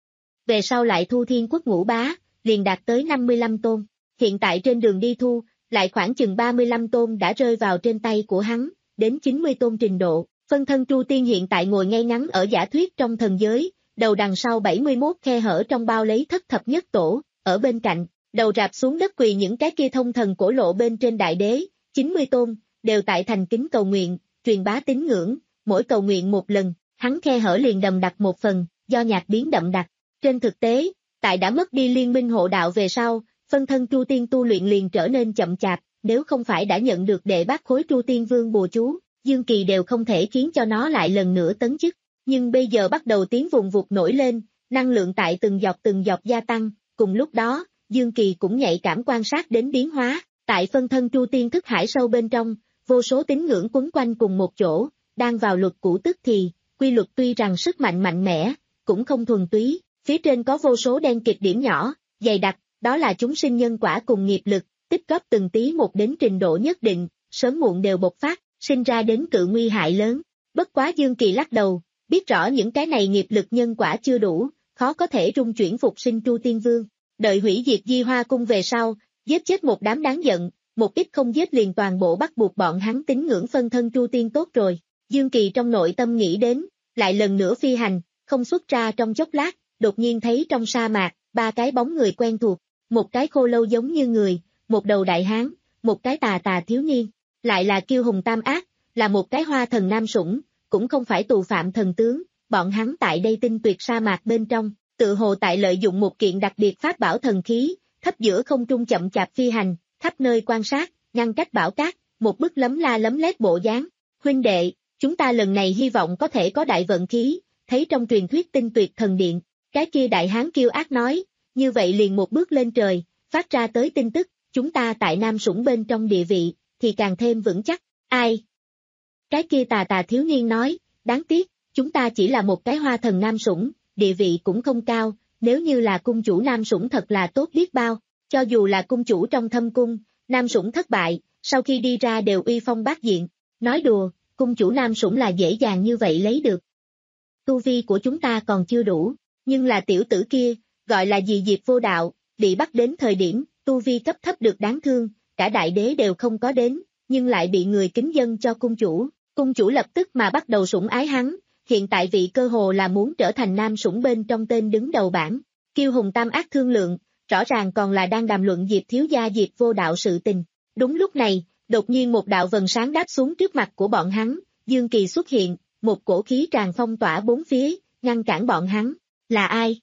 Về sau lại thu thiên quốc ngũ bá, liền đạt tới năm mươi lăm tôn. Hiện tại trên đường đi thu, lại khoảng chừng ba mươi lăm tôn đã rơi vào trên tay của hắn, đến chín mươi tôn trình độ. Phân thân Tru Tiên hiện tại ngồi ngay ngắn ở giả thuyết trong thần giới, đầu đằng sau bảy mươi mốt khe hở trong bao lấy thất thập nhất tổ, ở bên cạnh, đầu rạp xuống đất quỳ những cái kia thông thần cổ lộ bên trên đại đế, chín mươi tôn, đều tại thành kính cầu nguyện, truyền bá tín ngưỡng, mỗi cầu nguyện một lần, hắn khe hở liền đậm đặc một phần, do nhạc biến đậm đặc. Trên thực tế, tại đã mất đi liên minh hộ đạo về sau, phân thân Tru Tiên tu luyện liền trở nên chậm chạp, nếu không phải đã nhận được đệ bát khối Tru Tiên Vương bùa chú, Dương Kỳ đều không thể khiến cho nó lại lần nữa tấn chức. Nhưng bây giờ bắt đầu tiếng vùng vụt nổi lên, năng lượng tại từng giọt từng giọt gia tăng, cùng lúc đó, Dương Kỳ cũng nhạy cảm quan sát đến biến hóa, tại phân thân Tru Tiên thức hải sâu bên trong, vô số tín ngưỡng quấn quanh cùng một chỗ, đang vào luật cũ tức thì, quy luật tuy rằng sức mạnh mạnh mẽ, cũng không thuần túy, phía trên có vô số đen kịt điểm nhỏ, dày đặc, đó là chúng sinh nhân quả cùng nghiệp lực, tích góp từng tí một đến trình độ nhất định, sớm muộn đều bộc phát, sinh ra đến cự nguy hại lớn. Bất quá Dương Kỳ lắc đầu, biết rõ những cái này nghiệp lực nhân quả chưa đủ, khó có thể rung chuyển phục sinh Tru Tiên Vương. Đợi hủy diệt Di Hoa Cung về sau, giết chết một đám đáng giận, một ít không giết liền toàn bộ bắt buộc bọn hắn tín ngưỡng phân thân Tru Tiên tốt rồi. Dương Kỳ trong nội tâm nghĩ đến, lại lần nữa phi hành, không xuất ra trong chốc lát, đột nhiên thấy trong sa mạc, ba cái bóng người quen thuộc, một cái khô lâu giống như người, một đầu đại hán, một cái tà tà thiếu niên, lại là Kiêu Hùng Tam Ác, là một cái hoa thần nam sủng, cũng không phải tù phạm thần tướng, bọn hắn tại đây tinh tuyệt sa mạc bên trong, tự hồ tại lợi dụng một kiện đặc biệt pháp bảo thần khí, thấp giữa không trung chậm chạp phi hành, khắp nơi quan sát, ngăn cách bão cát, một bức lấm la lấm lét bộ dáng. Huynh đệ, chúng ta lần này hy vọng có thể có đại vận khí, thấy trong truyền thuyết tinh tuyệt thần điện, cái kia đại hán Kiêu Ác nói, như vậy liền một bước lên trời, phát ra tới tin tức, chúng ta tại Nam Sủng bên trong địa vị, thì càng thêm vững chắc. Ai? Cái kia tà tà thiếu niên nói, đáng tiếc, chúng ta chỉ là một cái hoa thần Nam Sủng, địa vị cũng không cao, nếu như là cung chủ Nam Sủng thật là tốt biết bao, cho dù là cung chủ trong thâm cung, Nam Sủng thất bại, sau khi đi ra đều uy phong bát diện, nói đùa, cung chủ Nam Sủng là dễ dàng như vậy lấy được. Tu vi của chúng ta còn chưa đủ, nhưng là tiểu tử kia, gọi là gì Diệp Vô Đạo, bị bắt đến thời điểm, tu vi cấp thấp được đáng thương, cả đại đế đều không có đến, nhưng lại bị người kính dâng cho cung chủ, cung chủ lập tức mà bắt đầu sủng ái hắn, hiện tại vị cơ hồ là muốn trở thành Nam Sủng bên trong tên đứng đầu bảng. Kiêu Hùng Tam Ác thương lượng, rõ ràng còn là đang đàm luận Diệp thiếu gia Diệp Vô Đạo sự tình. Đúng lúc này, đột nhiên một đạo vầng sáng đáp xuống trước mặt của bọn hắn, Dương Kỳ xuất hiện, một cổ khí tràn phong tỏa bốn phía, ngăn cản bọn hắn. Là ai?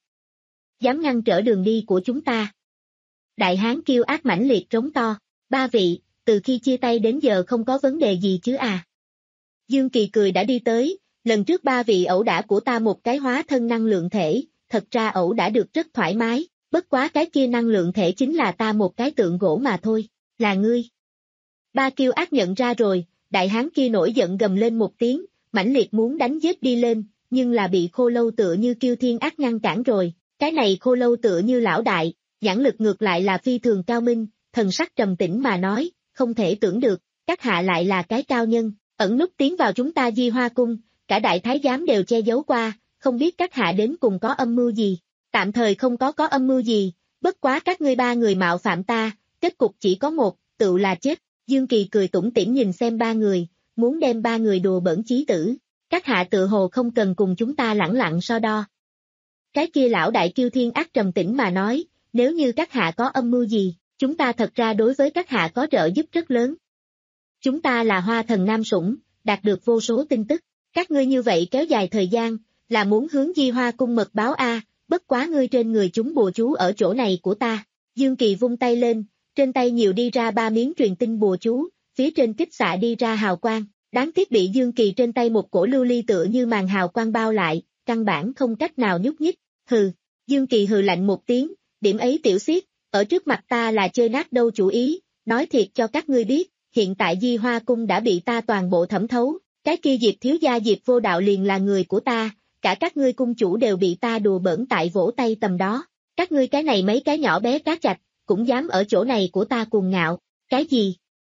Dám ngăn trở đường đi của chúng ta? Đại hán Kiêu Ác mãnh liệt trống to, ba vị, từ khi chia tay đến giờ không có vấn đề gì chứ à? Dương Kỳ cười đã đi tới, lần trước ba vị ẩu đả của ta một cái hóa thân năng lượng thể, thật ra ẩu đã được rất thoải mái, bất quá cái kia năng lượng thể chính là ta một cái tượng gỗ mà thôi, là ngươi. Ba Kiêu Ác nhận ra rồi, đại hán kia nổi giận gầm lên một tiếng, mãnh liệt muốn đánh giết đi lên, nhưng là bị khô lâu tựa như Kiêu Thiên Ác ngăn cản rồi, cái này khô lâu tựa như lão đại, nhãn lực ngược lại là phi thường cao minh, thần sắc trầm tĩnh mà nói, không thể tưởng được, các hạ lại là cái cao nhân, ẩn núp tiến vào chúng ta Di Hoa Cung, cả đại thái giám đều che giấu qua, không biết các hạ đến cùng có âm mưu gì, tạm thời không có có âm mưu gì, bất quá các ngươi ba người mạo phạm ta, kết cục chỉ có một, tự là chết. Dương Kỳ cười tủm tỉm nhìn xem ba người, muốn đem ba người đùa bỡn chí tử, các hạ tự hồ không cần cùng chúng ta lẳng lặng so đo. Cái kia lão đại Kiêu Thiên Ác trầm tĩnh mà nói, nếu như các hạ có âm mưu gì, chúng ta thật ra đối với các hạ có trợ giúp rất lớn. Chúng ta là hoa thần Nam Sủng, đạt được vô số tin tức, các ngươi như vậy kéo dài thời gian, là muốn hướng Di Hoa Cung mật báo a, bất quá ngươi trên người chúng bùa chú ở chỗ này của ta. Dương Kỳ vung tay lên, trên tay nhiều đi ra ba miếng truyền tinh bùa chú, phía trên kích xạ đi ra hào quang, Đáng tiếc bị Dương Kỳ trên tay một cổ lưu ly tựa như màn hào quang bao lại, căn bản không cách nào nhúc nhích. Hừ, Dương Kỳ hừ lạnh một tiếng, điểm ấy tiểu xiết, ở trước mặt ta là chơi nát đâu chủ ý, nói thiệt cho các ngươi biết, hiện tại Di Hoa Cung đã bị ta toàn bộ thẩm thấu, cái kia Diệp thiếu gia Diệp Vô Đạo liền là người của ta, cả các ngươi cung chủ đều bị ta đùa bỡn tại vỗ tay tầm đó, các ngươi cái này mấy cái nhỏ bé cá chạch, cũng dám ở chỗ này của ta cuồng ngạo, cái gì?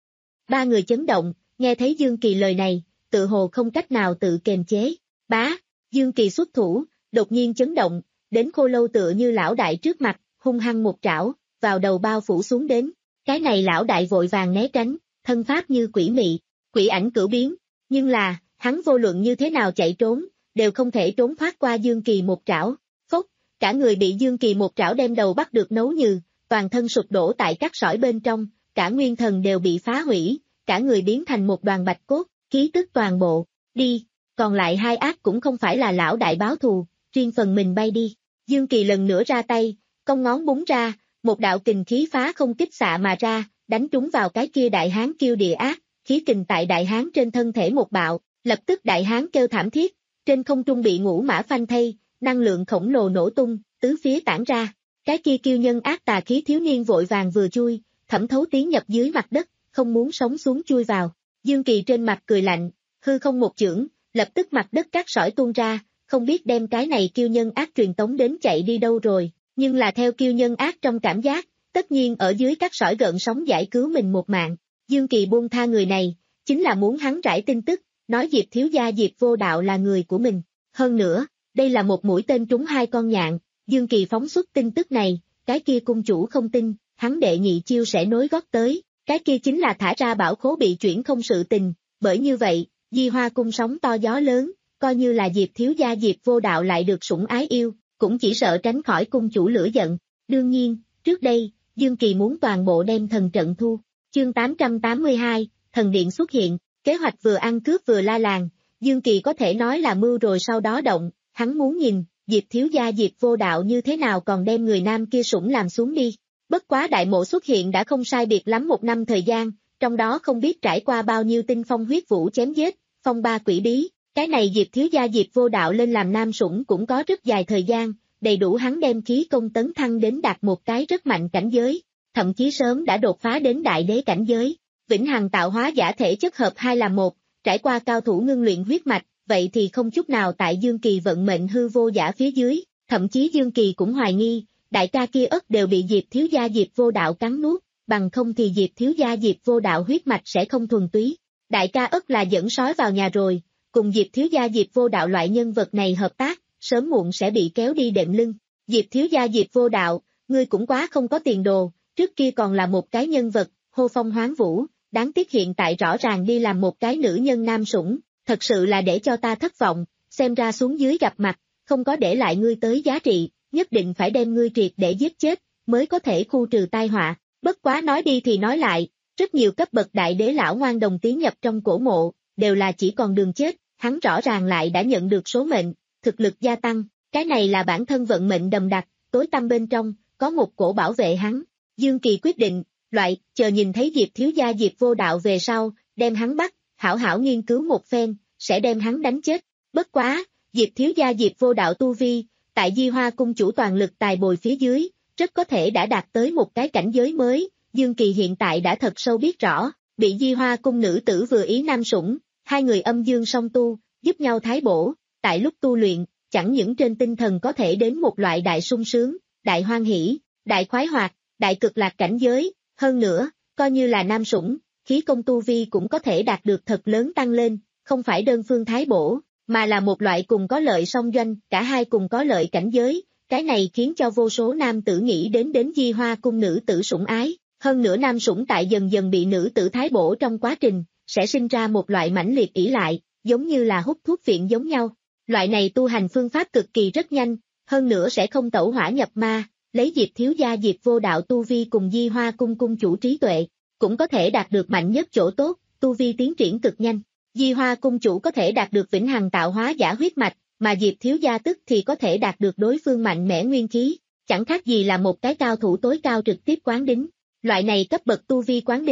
Ba người chấn động, nghe thấy Dương Kỳ lời này, tự hồ không cách nào tự kiềm chế, bá, Dương Kỳ xuất thủ, đột nhiên chấn động, đến Khô Lâu tựa như lão đại trước mặt, hung hăng một trảo, vào đầu bao phủ xuống đến, cái này lão đại vội vàng né tránh, thân pháp như quỷ mị, quỷ ảnh cửu biến, nhưng là, hắn vô luận như thế nào chạy trốn, đều không thể trốn thoát qua Dương Kỳ một trảo, phốc, cả người bị Dương Kỳ một trảo đem đầu bắt được nấu nhừ, toàn thân sụp đổ tại các sỏi bên trong, cả nguyên thần đều bị phá hủy, cả người biến thành một đoàn bạch cốt, khí tức toàn bộ, đi, còn lại hai ác cũng không phải là lão đại báo thù, riêng phần mình bay đi, Dương Kỳ lần nữa ra tay, cong ngón búng ra, một đạo kình khí phá không kích xạ mà ra, đánh trúng vào cái kia đại hán kiêu địa ác, khí kình tại đại hán trên thân thể một bạo, lập tức đại hán kêu thảm thiết, trên không trung bị ngũ mã phanh thây, năng lượng khổng lồ nổ tung, tứ phía tản ra, cái kia kiêu nhân ác tà khí thiếu niên vội vàng vừa chui, thẩm thấu tiến nhập dưới mặt đất, không muốn sống xuống chui vào, Dương Kỳ trên mặt cười lạnh, hư không một chưởng, lập tức mặt đất cát sỏi tuôn ra, không biết đem cái này kiêu nhân ác truyền tống đến chạy đi đâu rồi, nhưng là theo kiêu nhân ác trong cảm giác, tất nhiên ở dưới các sỏi gợn sóng giải cứu mình một mạng, Dương Kỳ buông tha người này, chính là muốn hắn rải tin tức, nói Diệp thiếu gia Diệp Vô Đạo là người của mình, hơn nữa, đây là một mũi tên trúng hai con nhạn, Dương Kỳ phóng xuất tin tức này, cái kia cung chủ không tin, hắn đệ nhị chiêu sẽ nối gót tới, cái kia chính là thả ra bảo khố bị chuyển không sự tình, bởi như vậy, Di Hoa Cung sóng to gió lớn, coi như là Diệp thiếu gia Diệp Vô Đạo lại được sủng ái yêu, cũng chỉ sợ tránh khỏi cung chủ lửa giận, đương nhiên, trước đây, Dương Kỳ muốn toàn bộ đem thần trận thu, chương tám trăm tám mươi hai, thần điện xuất hiện, kế hoạch vừa ăn cướp vừa la làng, Dương Kỳ có thể nói là mưu rồi sau đó động, hắn muốn nhìn, Diệp thiếu gia Diệp Vô Đạo như thế nào còn đem người nam kia sủng làm xuống đi. Bất quá đại mộ xuất hiện đã không sai biệt lắm một năm thời gian, trong đó không biết trải qua bao nhiêu tinh phong huyết vũ chém giết, phong ba quỷ bí, cái này Diệp thiếu gia Diệp Vô Đạo lên làm nam sủng cũng có rất dài thời gian, đầy đủ hắn đem khí công tấn thăng đến đạt một cái rất mạnh cảnh giới, thậm chí sớm đã đột phá đến đại đế cảnh giới, vĩnh hằng tạo hóa giả thể chất hợp hai là một, trải qua cao thủ ngưng luyện huyết mạch, vậy thì không chút nào tại Dương Kỳ vận mệnh hư vô giả phía dưới, thậm chí Dương Kỳ cũng hoài nghi, đại ca kia ất đều bị Diệp thiếu gia Diệp Vô Đạo cắn nuốt, bằng không thì Diệp thiếu gia Diệp Vô Đạo huyết mạch sẽ không thuần túy. Đại ca ất là dẫn sói vào nhà rồi, cùng Diệp thiếu gia Diệp Vô Đạo loại nhân vật này hợp tác, sớm muộn sẽ bị kéo đi đệm lưng. Diệp thiếu gia Diệp Vô Đạo, ngươi cũng quá không có tiền đồ, trước kia còn là một cái nhân vật, hô phong hoán vũ, đáng tiếc hiện tại rõ ràng đi làm một cái nữ nhân nam sủng, thật sự là để cho ta thất vọng, xem ra xuống dưới gặp mặt, không có để lại ngươi tới giá trị, nhất định phải đem ngươi triệt để giết chết, mới có thể khu trừ tai họa. Bất quá nói đi thì nói lại, rất nhiều cấp bậc đại đế lão ngoan đồng tiến nhập trong cổ mộ, đều là chỉ còn đường chết, hắn rõ ràng lại đã nhận được số mệnh, thực lực gia tăng, cái này là bản thân vận mệnh đầm đặc, tối tăm bên trong, có một cổ bảo vệ hắn. Dương Kỳ quyết định, loại, chờ nhìn thấy Diệp thiếu gia Diệp Vô Đạo về sau, đem hắn bắt, hảo hảo nghiên cứu một phen, sẽ đem hắn đánh chết. Bất quá, Diệp thiếu gia Diệp Vô Đạo tu vi, tại Di Hoa Cung chủ toàn lực tài bồi phía dưới, rất có thể đã đạt tới một cái cảnh giới mới, Dương Kỳ hiện tại đã thật sâu biết rõ, bị Di Hoa Cung nữ tử vừa ý nam sủng, hai người âm dương song tu, giúp nhau thái bổ, tại lúc tu luyện, chẳng những trên tinh thần có thể đến một loại đại sung sướng, đại hoan hỷ, đại khoái hoạt, đại cực lạc cảnh giới, hơn nữa, coi như là nam sủng, khí công tu vi cũng có thể đạt được thật lớn tăng lên, không phải đơn phương thái bổ, mà là một loại cùng có lợi song doanh, cả hai cùng có lợi cảnh giới, cái này khiến cho vô số nam tử nghĩ đến đến Di Hoa Cung nữ tử sủng ái, hơn nữa nam sủng tại dần dần bị nữ tử thái bổ trong quá trình, sẽ sinh ra một loại mãnh liệt ỷ lại, giống như là hút thuốc viện giống nhau. Loại này tu hành phương pháp cực kỳ rất nhanh, hơn nữa sẽ không tẩu hỏa nhập ma, lấy Diệp thiếu gia Diệp Vô Đạo tu vi cùng Di Hoa Cung cung chủ trí tuệ, cũng có thể đạt được mạnh nhất chỗ tốt, tu vi tiến triển cực nhanh. Di Hoa Cung chủ có thể đạt được vĩnh hằng tạo hóa giả huyết mạch, mà Diệp thiếu gia tức thì có thể đạt được đối phương mạnh mẽ nguyên khí, chẳng khác gì là một cái cao thủ tối cao trực tiếp quán đính. Loại này cấp bậc tu vi quán đính,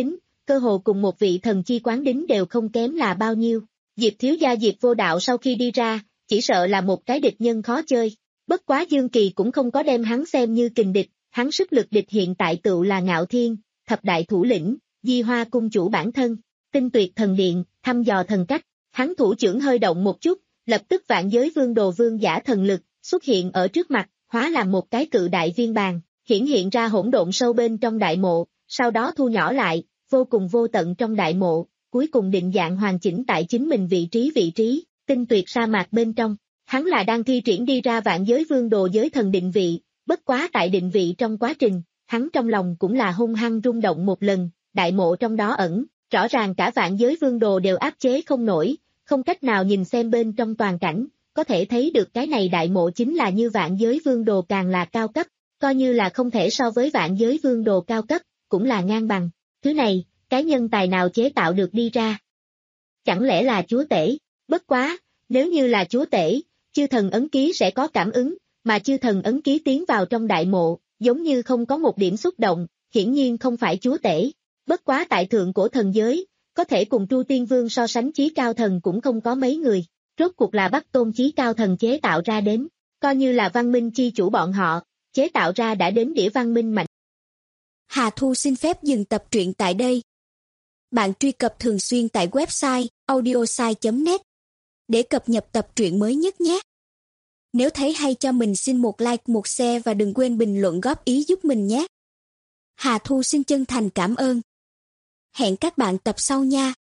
cơ hồ cùng một vị thần chi quán đính đều không kém là bao nhiêu. Diệp thiếu gia Diệp Vô Đạo sau khi đi ra, chỉ sợ là một cái địch nhân khó chơi. Bất quá Dương Kỳ cũng không có đem hắn xem như kình địch, hắn sức lực địch hiện tại tựu là Ngạo Thiên, thập đại thủ lĩnh, Di Hoa cung chủ bản thân, tinh tuyệt thần điện, thăm dò thần cách. Hắn thủ trưởng hơi động một chút, lập tức vạn giới vương đồ vương giả thần lực xuất hiện ở trước mặt, hóa làm một cái cự đại viên bàn, hiển hiện ra hỗn độn sâu bên trong đại mộ, sau đó thu nhỏ lại, vô cùng vô tận trong đại mộ, cuối cùng định dạng hoàn chỉnh tại chính mình vị trí vị trí, tinh tuyệt sa mạc bên trong. Hắn là đang thi triển đi ra vạn giới vương đồ giới thần định vị, bất quá tại định vị trong quá trình, hắn trong lòng cũng là hung hăng rung động một lần, đại mộ trong đó ẩn, rõ ràng cả vạn giới vương đồ đều áp chế không nổi, không cách nào nhìn xem bên trong toàn cảnh, có thể thấy được cái này đại mộ chính là như vạn giới vương đồ càng là cao cấp, coi như là không thể so với vạn giới vương đồ cao cấp, cũng là ngang bằng. Thứ này, cái nhân tài nào chế tạo được đi ra? Chẳng lẽ là chúa tể? Bất quá, nếu như là chúa tể, chư thần ấn ký sẽ có cảm ứng, mà chư thần ấn ký tiến vào trong đại mộ, giống như không có một điểm xúc động, hiển nhiên không phải chúa tể. Bất quá tại thượng cổ thần giới, có thể cùng Tru Tiên Vương so sánh chí cao thần cũng không có mấy người, rốt cuộc là Bắc Tôn chí cao thần chế tạo ra đến, coi như là văn minh chi chủ bọn họ, chế tạo ra đã đến đĩa văn minh mạnh. Hà Thu xin phép dừng tập truyện tại đây. Bạn truy cập thường xuyên tại website audiosai chấm net để cập nhật tập truyện mới nhất nhé. Nếu thấy hay cho mình xin một like, một share và đừng quên bình luận góp ý giúp mình nhé. Hà Thu xin chân thành cảm ơn. Hẹn các bạn tập sau nha.